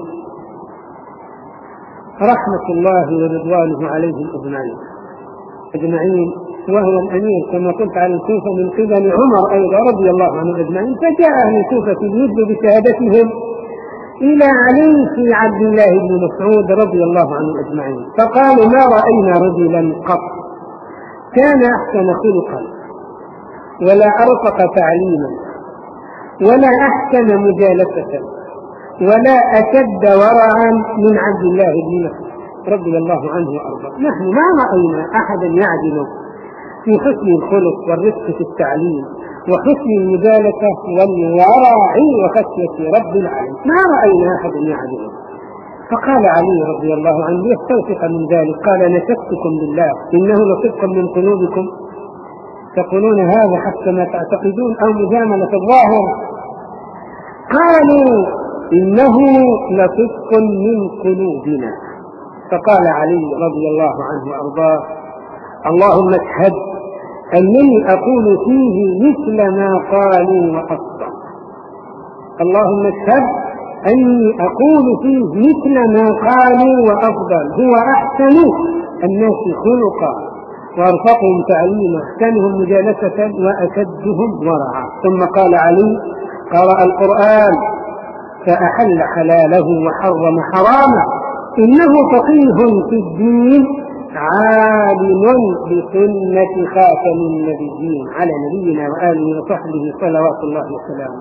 رحمة الله ورضوانه عليهم أجمعين أجمعين وهو الأمير كما قلت على الكوفة من قبل عمر أيضا رضي الله عنه أجمعين. فجاء أهل الكوفة يجد بشهادتهم إلى علي في عبد الله بن مسعود رضي الله عنه أجمعين، فقالوا ما رأينا رجلا قط كان أحسن خلقا ولا أرفق تعليما ولا أحسن مجالسة ولا أشد ورعا من عبد الله بن مسعود رضي الله عنه وأرضاه. نحن ما رأينا أحدا يعدل في حسن الخلق والرفق في التعليم وحسن المجالسة والورع وخشية رب العالمين، ما رأينا أحدا يعدل. فقال علي رضي الله عنه ليستوثق من ذلك قال نشدتكم بالله إنه لصدق من قلوبكم تقولون هذا حتى ما تعتقدون أو مجاملة الظاهر. قالوا إنه لصدق من قلوبنا. فقال علي رضي الله عنه وأرضاه اللهم اشهد أنني أقول فيه مثل ما قالوا وأفضل. اللهم اشهد أني أقول فيه مثل ما قالوا وأفضل. هو أحسن الناس خلقا وأرفقهم تعليما أحسنهم مجالسة وأشدهم ورعا. ثم قال علي قرأ القرآن فأحل حلاله وحرم حرامه إنه فقيه في الدين عالم بسنة خاتم النبيين على نبينا وآله وصحبه صلوات الله وسلامه.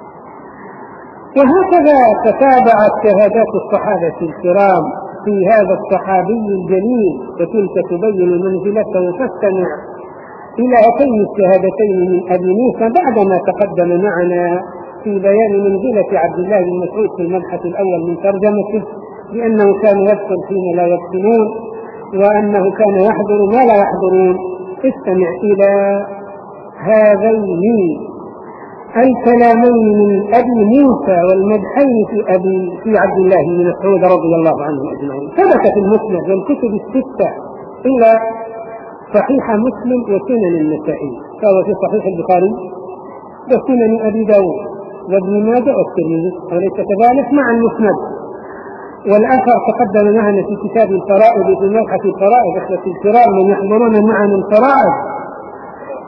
وهكذا تتابعت شهادات الصحابة الكرام في هذا الصحابي الجليل وتلك تبين منزلته. فاستمع إلى هاتين الشهادتين من أبي موسى بعدما تقدم معنا في بيان منزلة عبد الله بن مسعود في المبحث الأول من ترجمته بأنه كان يذكر فيما لا يذكرون وأنه كان يحضر ما لا يحضرون. استمع إلى هذين الكلامين من أبي موسى والمدحين في أبي في عبد الله بن مسعود رضي الله عنه أجمعين. ثبت في المسند والكتب الستة إلى صحيح مسلم وسنن النسائي، فهو في صحيح البخاري وسنن أبي داود وابن ماجه والترمذي وليس كذلك مع المسند. والآخر تقدم معنا في كتاب الفرائض في مبحث الفرائض إخوة الكرام من يحضرون معنا الفرائض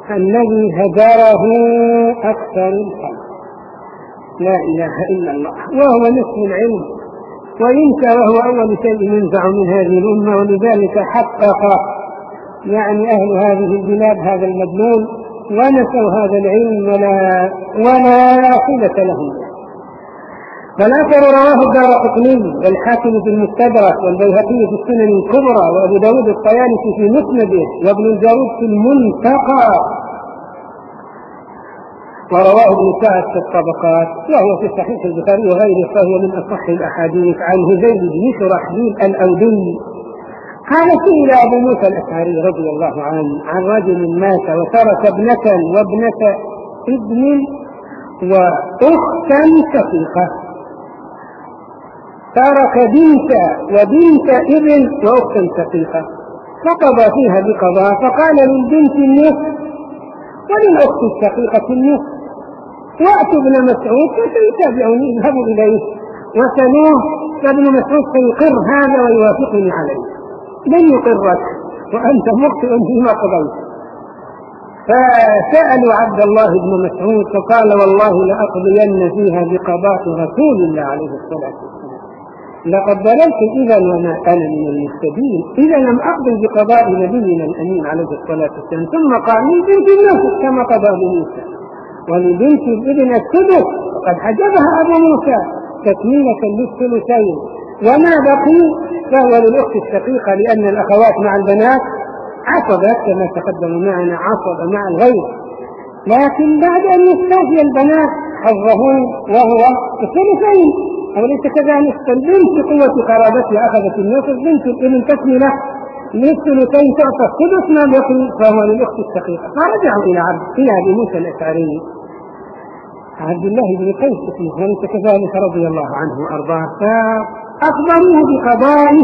الذي هجره أكثر الخلق. لا إله إلا الله، وهو نصف العلم وينسى، وهو أول شيء ينزع من هذه الأمة. ولذلك حقق يعني أهل هذه البلاد هذا المدلول ونسوا هذا العلم ولا ولا صلة لهم. فالأثر رواه الدارقطني والحاكم في المستدرك والبيهقي في السنن الكبرى وأبو داود الطيالسي في مسنده وابن الجارود في المنتقى، ورواه ابن سعد في الطبقات، وهو في صحيح البخاري وغيره، فهو من أصح الأحاديث. عن هزيل بن شرحبيل الأودي قال سئل أبو موسى الأشعري رضي الله عنه عن رجل مات وترك ابنة وابنة ابن وأختا شقيقة، ترك بنت وبنت ابن وأختا شقيقة، فقضى فيها بقضاء، فقال للبنت النصف وللأخت الشقيقة النصف، وأتوا ابن مسعود فسيتابعني اذهبوا إليه وسلوه، فابن مسعود سيقر هذا ويوافقني عليه، لن يقرك وأنت مخطئ فيما قضيت. فسألوا عبد الله بن مسعود فقال والله لأقضين فيها بقضاء رسول الله عليه الصلاة والسلام، لقد ضللت إذا وما أنا من المهتدين إذا لم أقضي بقضاء نبينا الأمين عليه الصلاة والسلام. ثم قال لبنت النصف كما قضى موسى، ولبنت الابن السدس وقد حجبها أبو موسى تكميلة للثلثين، وما بقي فهو للأخت الشقيقة، لأن الأخوات مع البنات عصبت كما تقدم معنا، عصب مع الغير، لكن بعد أن يستوفي البنات حظهن وهو الثلثين، أوليس كذلك؟ فالبنت قوة قرابتها أخذت النصف، بنت الابن تكملة للثلثين تعطى السدس، ما بقي فهو للأخت الشقيقة. فرجعوا إلى عبد إلى أبي موسى الأشعري عبد الله بن قيس اسمه وليس كذلك رضي الله عنه وأرضاه، فأخبروه بقضائه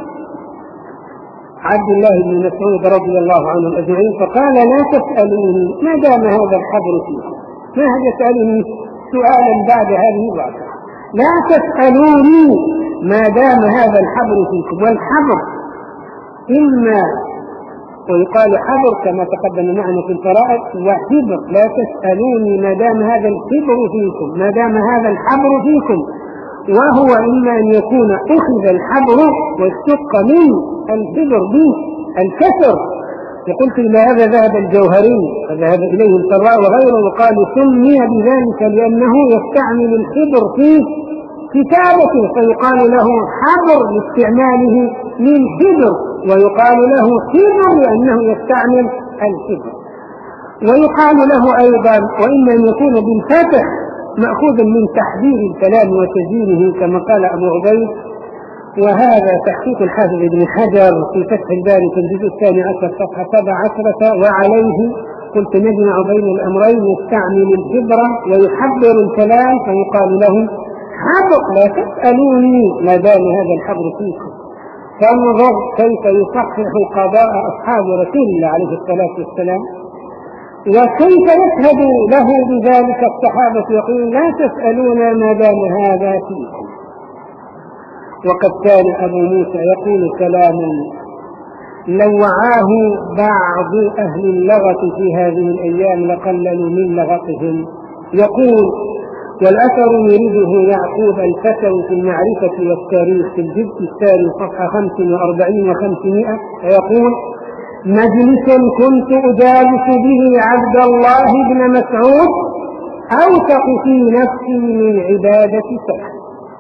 عبد الله بن مسعود رضي الله عنه أجمعين، فقال لا تسألوني ما دام هذا الحبر فيكم، ما هذا يسألني سؤالا بعد هذه الواقعة، لا تسألوني ما دام هذا الحبر فيكم. والحبر إما ويقال حبر كما تقدم معنا في الفرائض وحبر، لا تسألوني ما دام هذا الحبر فيكم، ما دام هذا الحبر فيكم، وهو إما أن يكون أخذ الحبر واشتق من الحبر به الكسر، وقلت إلى هذا ذهب الجوهري فذهب إليه الفراء وغيره، وقالوا سمي بذلك لأنه يستعمل الحبر في كتابته، فيقال له حبر لاستعماله للحبر، ويقال له حبر لأنه يستعمل الحبر، ويقال له أيضا وإما أن يكون بالفتح مأخوذ من تحذير الكلام وتزيينه كما قال أبو عبيد. وهذا تحقيق الحافظ ابن حجر في فتح الباري في الجزء الثاني عشر صفحة سبع عشرة، وعليه قلت نجمع بين الأمرين، يستعمل الحبر ويحبر الكلام فيقال له حبر، لا تسألوني ما دام هذا الحبر فيكم. فانظر كيف يصحح قضاء أصحاب رسول الله عليه الصلاة والسلام، وكيف يشهد له بذلك الصحابة يقول لا تسألون ما دام هذا فيكم. وقد كان أبو موسى يقول كلاما لو وعاه بعض أهل اللغة في هذه الأيام لقللوا من لغتهم. يقول والأثر يريده يعقوب الفتوي في المعرفة والتاريخ في الجزء الثاني صفحة خمس وأربعين وخمسمائة، ويقول مجلس كنت أجالس به عبد الله بن مسعود أوثق في نفسي من عبادة سحر.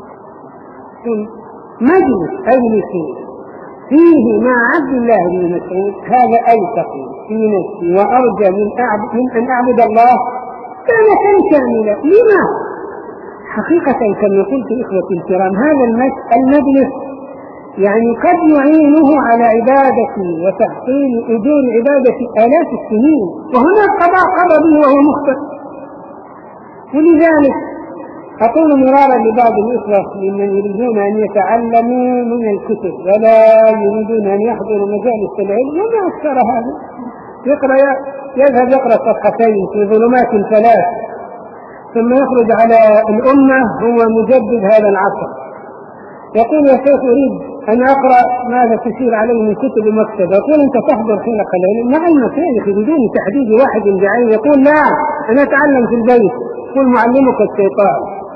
مجلس أجلس فيه مع عبد الله بن مسعود هذا أوثق في نفسي وأرجى من, من أن أعبد الله سنة كاملة. لما؟ حقيقة كما قلت إخوتي الكرام هذا المجلس يعني قد يعينه على عبادة وتحصيل أجور عبادة آلاف السنين، وهناك قضاء قضى به وهو مخطئ. ولذلك أقول مرارا لبعض الإخوة ممن يريدون أن يتعلموا من الكتب ولا يريدون أن يحضروا مجالس العلم، وما أكثر هذا، يقرأ يذهب يقرأ صفحتين في ظلمات ثلاث ثم يخرج على الأمة هو مجدد هذا العصر، يقول يا شيخ أريد أنا أقرأ ماذا تشير عليه من كتب المكتبة، يقول أنت تحضر حين قليل مع المشايخ بدون تحديد واحد بعين، يقول لا أنا أتعلم في البيت، يقول معلمك الشيطان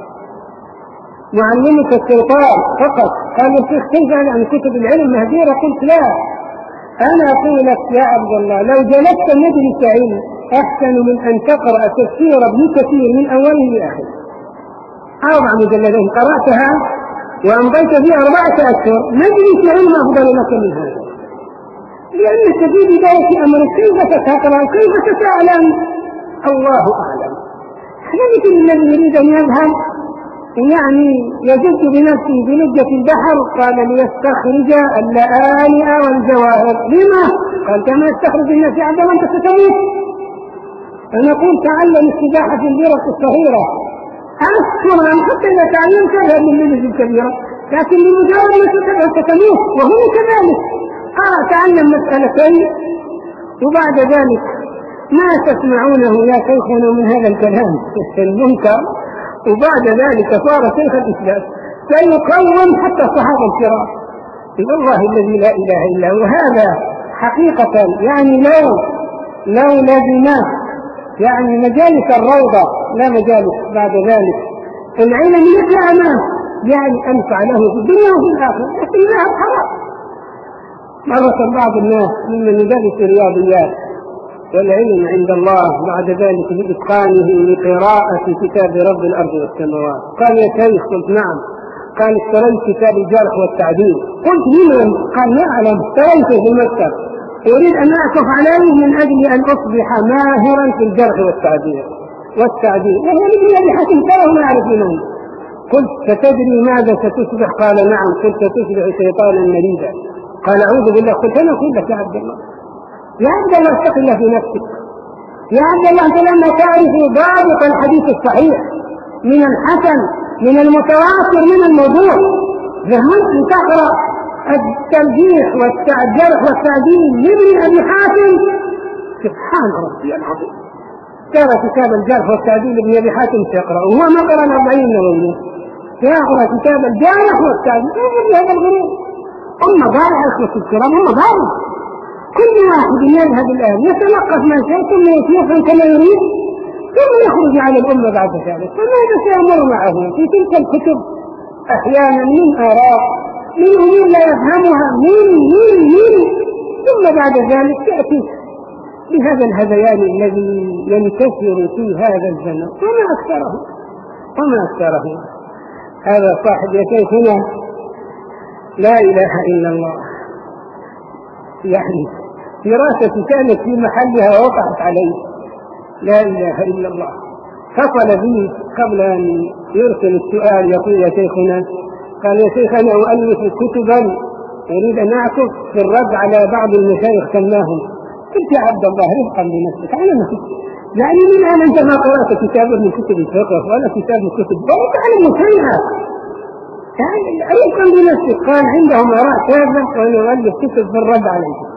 معلمك الشيطان فقط. قال يا شيخ كيف عن كتب العلم مهديرة؟ قلت لا، أنا أقول لك يا عبد الله لو جلست مجلس علم أحسن من أن تقرأ تفسير ابن كثير من أوله لآخره، أربع مجلدين قرأتها وأمضيت فيها أربعة أشهر، مجلس علم أفضل لك من هذا، لأنك في بداية أمرك كيف تقرأ كيف تتعلم الله أعلم. هذا مثل الذي يريد أن يذهب يعني يجد بنفسه بلجة البحر، قال ليستخرج اللآلئ والجواهر. لما؟ قال كما يستخرج الناس عندما أنت ستموت. فنقول تعلم السباحة في البرك الصغيرة أذكر حتى إذا تعلمت هذا من اللجة الكبيرة، لكن لمجرد ما ستموت وهو كذلك. آه تعلم مسألتين وبعد ذلك ما تسمعونه يا شيخنا من هذا الكلام المنكر، وبعد ذلك صار شيخ الإسلام سيقوم حتى الصحابة الكرام. والله الذي لا إله إلا هو. هذا حقيقة يعني لو لو لزمنا يعني مجالس الروضة لا مجالس بعد ذلك العلم يطلع أمام يعني أنفع له في الدنيا وفي الآخرة، لكن لا حرام. مرة بعض الناس ممن يدرس الرياضيات والعلم عند الله بعد ذلك بإتقانه لقراءة كتاب رب الأرض والسماوات قال يا شيخ؟ قلت نعم. قال اشتريت كتاب الجرح والتعديل. قلت لمن؟ قال لا أعلم، اشتريته في المكتب، أريد أن أعكف عليه من أجل أن أصبح ماهرا في الجرح والتعديل والتعديل وهو ابن أبي حاتم ترى ما أعرف من. قلت ستدري ماذا ستصبح؟ قال نعم. قلت ستصبح شيطانا مريدا. قال أعوذ بالله. قلت أنا أقول لك يا عبد الله يا عبد الله اتق الله في نفسك يا عبد الله، أنت لما تعرف ضابط الحديث الصحيح من الحسن من المتواتر من الموضوع، ذهبت تقرأ الترجيح والجرح والتعديل لابن أبي حاتم. سبحان ربي العظيم، ترى كتاب الجرح والتعديل لابن أبي حاتم تقرأ وهو ما قرأ الأربعين نووية، يقرأ كتاب الجرح والتعديل. هذا الغرور أم ضارع أخوة الكرام، أم ضارع. كل واحد يذهب الآن يتلقف ما شاء ثم يتوفى كما يريد ثم يخرج على الأمة بعد ذلك. فماذا سيمر معه في تلك الكتب أحيانا من آراء من أمور لا يفهمها من من من ثم بعد ذلك تأتي بهذا الهذيان الذي ينتشر في هذا الزمن وما أكثره وما أكثره. هذا صاحب يا شيخنا لا إله إلا الله، يعني دراسة كانت في محلها ووقعت عليه لا إله إلا الله. فصل بي قبل أن يرسل السؤال يقول يا شيخنا، قال يا شيخ أنا أؤلف كتبا أريد أن أعكف في الرد على بعض المشايخ سماهم. قلت يا عبد الله رفقا بنفسك على نفسك، يعني من الآن أنت ما قرأت كتابا من كتب الفقه ولا كتاب من كتب بل على المسيئة، يعني رفقا بنفسك. قال عندهم آراء شاذة وأنا أؤلف كتب في الرد عليهم.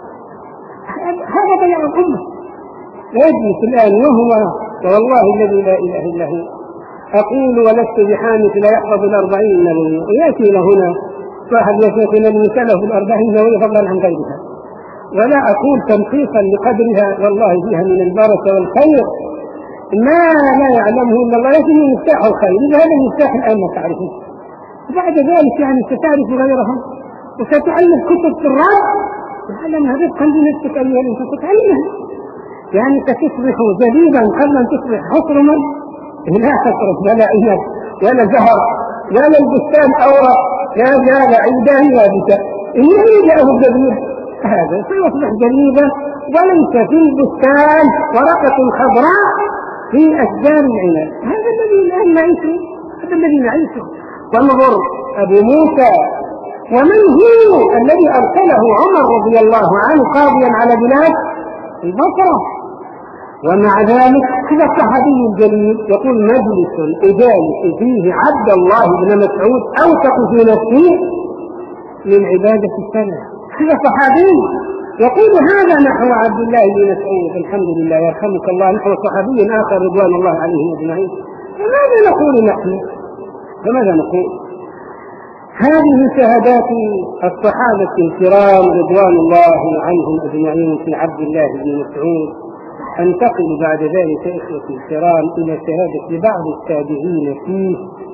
هذا بيع الأمة. يجلس الآن وهو والله الذي لا إله إلا هو أقول ولست بحانث لا يحفظ الأربعين النووية ويأتي لهنا صاحب يشيخنا المثالة في الأربعين النووية فضلا عن غيرها، ولا أقول تنقيصا لقدرها والله فيها من البركة والخير ما لا يعلمه إلا الله، لكن مفتاح الخير. إذا هذا المفتاح الآن ما تعرفه بعد ذلك يعني ستعرف غيرهم وستعلم كتب في الرأس تعلمها رفقا بنفسك أيها الإنسان تتعلمها، يعني ستصبح جديدا قبل أن تصبح حصرما لا تترك ولا عنب ولا زهر ولا البستان أورق لا زال عيدان يابسة إنه يجاءه الجديد هذا سيصبح جديدا وليس في البستان ورقة خضراء في أشجار العنب. هذا الذي الآن نعيشه هذا الذي نعيشه. وانظر أبو موسى ومن هو الذي أرسله عمر رضي الله عنه قاضيا على بلاد البصرة، ومع ذلك هذا الصحابي الجليل يقول مجلس أجالس فيه عبد الله بن مسعود أوثق في نفسه من عبادة السنة. هذا صحابي يقول هذا نحو عبد الله بن مسعود الحمد لله يرحمك الله، نحو صحابي آخر رضوان الله عليهم أجمعين. فماذا نقول نحن؟ فماذا نقول؟ هذه شهادات الصحابة الكرام رضوان الله عنهم أجمعين في عبد الله بن مسعود. أنتقل بعد ذلك إخوتي الكرام إلى شهادة بعض التابعين فيه،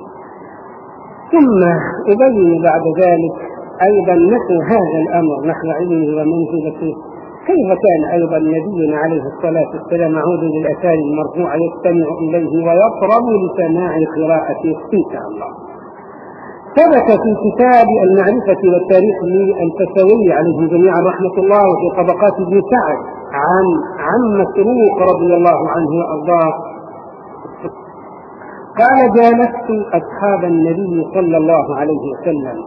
ثم أبين بعد ذلك أيضا نحو هذا الأمر نحو علمه ومنزلته، كيف كان أيضا نبينا عليه الصلاة والسلام عود للأثار المرفوع يستمع إليه ويطرب لسماع قراءته إن شاء الله. ثبت في كتاب المعرفة والتاريخ للفسوي عليه جميعا رحمة الله وفي طبقات ابن سعد عن عن مسروق رضي الله عنه وأرضاه قال: جالست أصحاب النبي صلى الله عليه وسلم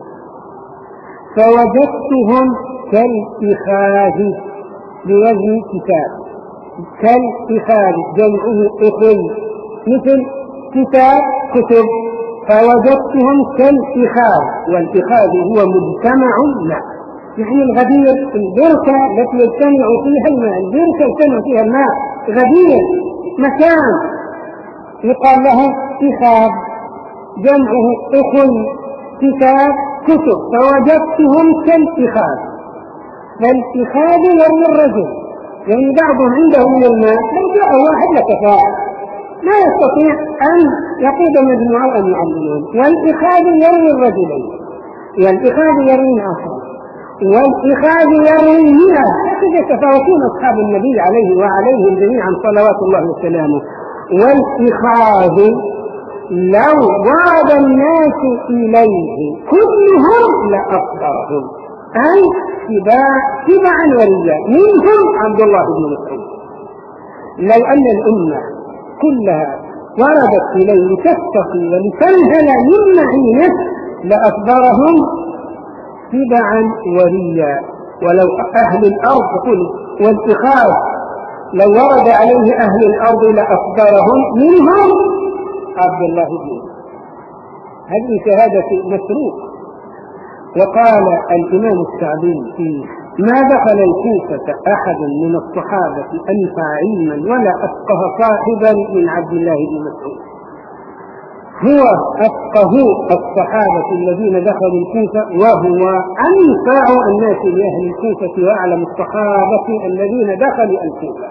فوجدتهم كالإخاذ بوزن كتاب، كالإخاذ جمعه إخل مثل كتاب كتب، فوجدتهم كالإخاذ، والإخاذ هو مجتمع لا يعني الغدير، البركة التي يجتمع فيها الماء، البركة يجتمع فيها الماء، غدير مكان يقال له إخاذ جمعه إخل كتاب كتب، فوجدتهم كالإخاذ. فالإخاذ يروي الرجل، يعني بعضهم عنده من الماء لو جاء واحد لكفاه لا يستطيع أن يقود مجموعة أن يعلمون، والإخاذ يروي الرجلين، والإخاذ يروي آخر، والإخاذ يروي مئة، يتفاوتون أصحاب النبي عليه وعليهم جميعا صلوات الله وسلامه. والإخاذ لو ورد الناس إليه كلهم لأصدرهم، أي تبعا وريا، منهم عبد الله بن مسعود. لو أن الأمة كلها وردت إليه لتستقي ولتنهل من معينه لأصدرهم تبعا وريا. ولو أهل الأرض قل والإخاذ لو ورد عليه أهل الأرض لأصدرهم منهم عبد الله بن. هذه شهادة مسروق. وقال الإمام الشعبي فيه: ما دخل الكوفة أحد من الصحابة أنفع علما ولا أفقه صاحبا من عبد الله بن مسعود. هو أفقه الصحابة الذين دخلوا الكوفة، وهو أنفع الناس لأهل الكوفة وأعلم الصحابة الذين دخلوا الكوفة.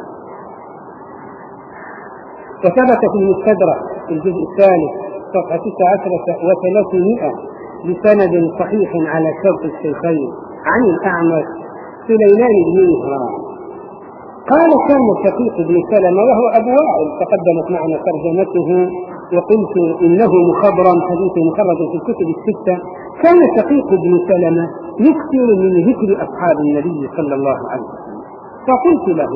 وثبت في المستدرك الجزء الثالث صفحة تسعة عشر وثلاثمائة بسند صحيح على شرط الشيخين عن الأعمش سليمان بن مهران قال: كان شقيق بن سلمة وهو أبو وائل تقدمت معنا ترجمته وقلت إنه مخضرم حديث مخرج في الكتب الستة. كان شقيق بن سلمة يكثر من ذكر أصحاب النبي صلى الله عليه وسلم، فقلت له: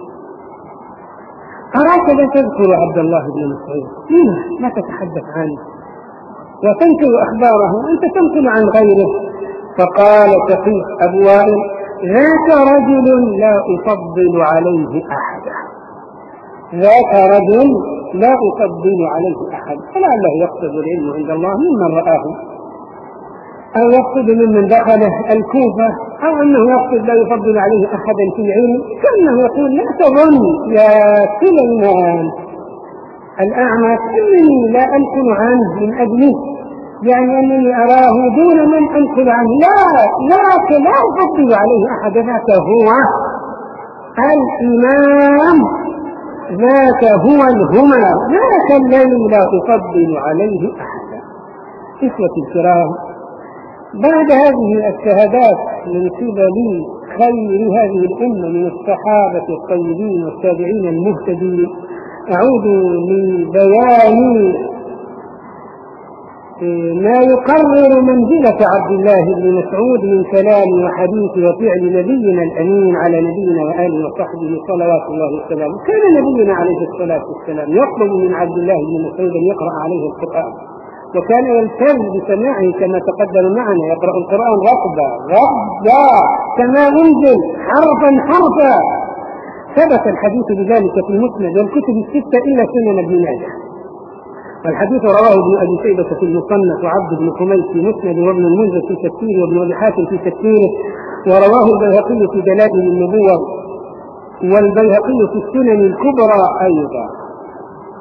أراك لا تذكر عبد الله بن مسعود، لما لا تتحدث عنه وتنقل أخباره، أنت تنقل عن غيره؟ فقال شقيق أبو وائل: ذاك رجل لا أفضل عليه أحدا، ذاك رجل لا أفضل عليه أحد. فلعله يقصد العلم عند الله ممن رآه، أو يقصد ممن دخله الكوفة، أو أنه يقصد لا يفضل عليه أحدا في العلم، كأنه يقول: لا تظن يا سليمان الأعمى أنني لا أنقل عنه من أجله، يعني أنني أراه دون من أنقل عنه، لا ذاك لا أفضل عليه أحد، ذاك هو الإمام، ذاك هو الهمى، ذاك الذي لا أفضل عليه أحدا. إخوتي الكرام، بعد هذه الشهادات من قبل خير هذه الأمة من الصحابة الطيبين والتابعين المهتدين، أعود لبيان ما يقرر منزلة عبد الله بن مسعود من كلام وحديث وفعل نبينا الأمين على نبينا وآله وصحبه صلوات الله وسلامه. كان نبينا عليه الصلاة والسلام يطلب من عبد الله بن مسعود أن يقرأ عليه القرآن، وكان يلتزم بسماعه كما تقدم معنا، يقرأ القرآن رقبا رقبا كما أنزل حرفا حرفا. ثبت الحديث بذلك في المسند والكتب الستة إلا سنن ابن ماجه. الحديث رواه ابن أبي شيبة في المصنف، وعبد بن حميد في مسند، وابن المنذر في تفسيره، وابن أبي حاتم في تفسيره، ورواه البيهقي في دلائل النبوة، والبيهقي في السنن الكبرى أيضا.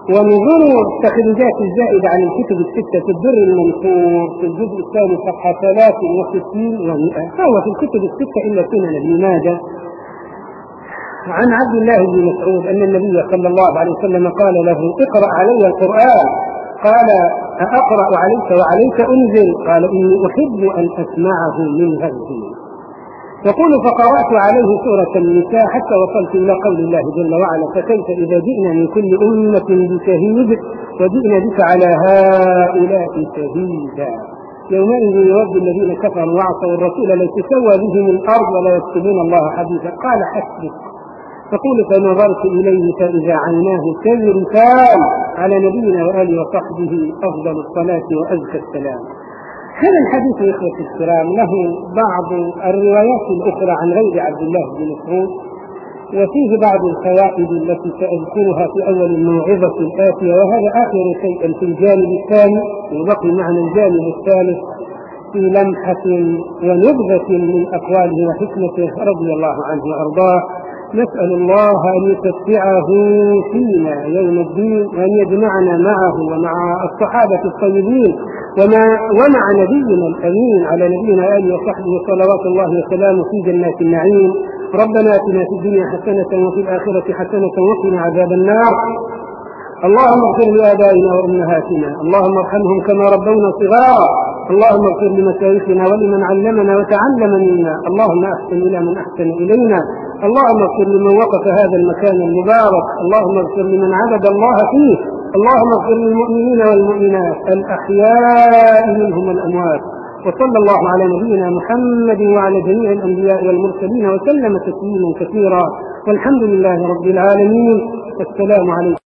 ونظروا التخريجات الزائدة عن الكتب الستة في الدر المنثور في الجزء الثاني صفحة ثلاث وستين ومئة، فهو في الكتب الستة إلا سنن ابن ماجه. عن عبد الله بن مسعود أن النبي صلى الله عليه وسلم قال له: اقرأ علي القرآن. قال: أقرأ عليك وعليك أنزل؟ قال: إني أحب أن أسمعه من غيري. يقول: فقرأت عليه سورة النساء حتى وصلت إلى قول الله جل وعلا: فكيف إذا جئنا من كل أمة بشهيد وجئنا بك على هؤلاء شهيدا يومئذ يود الذين كفروا وعصوا الرسول لو تسوى بهم الأرض ولا يكتبون الله حديثا. قال: حسبك. يقول: فنظرت إليه فإذا عيناه تذرفان على نبينا وآله وصحبه أفضل الصلاة وأزكى السلام. هذا الحديث يا إخوة الكرام له بعض الروايات الأخرى عن غير عبد الله بن مسعود، وفيه بعض الفوائد التي سأذكرها في أول الموعظة الآتية، وهذا آخر شيء في الجانب الثاني، وبقي معنا الجانب الثالث في لمحة ونبذة من أقواله وحكمته رضي الله عنه وأرضاه. نسأل الله أن يتبعه فينا يوم الدين، وأن يجمعنا معه ومع الصحابة الطيبين ومع, ومع نبينا الأمين على نبينا آله وصحبه صلوات الله وسلامه في جنات النعيم. ربنا آتنا في الدنيا حسنة وفي الآخرة حسنة وقنا عذاب النار. اللهم اغفر لآبائنا وأمهاتنا، اللهم ارحمهم كما ربونا صغارا، اللهم اغفر لمشايخنا ولمن علمنا وتعلم منا، اللهم أحسن إلى من أحسن إلينا، اللهم اغفر لمن وقف هذا المكان المبارك، اللهم اغفر لمن عبد الله فيه، اللهم اغفر للمؤمنين والمؤمنات الأحياء منهم والأموات. وصلى الله على نبينا محمد وعلى جميع الأنبياء والمرسلين وسلم تسليما كثيرا، والحمد لله رب العالمين. السلام عليكم.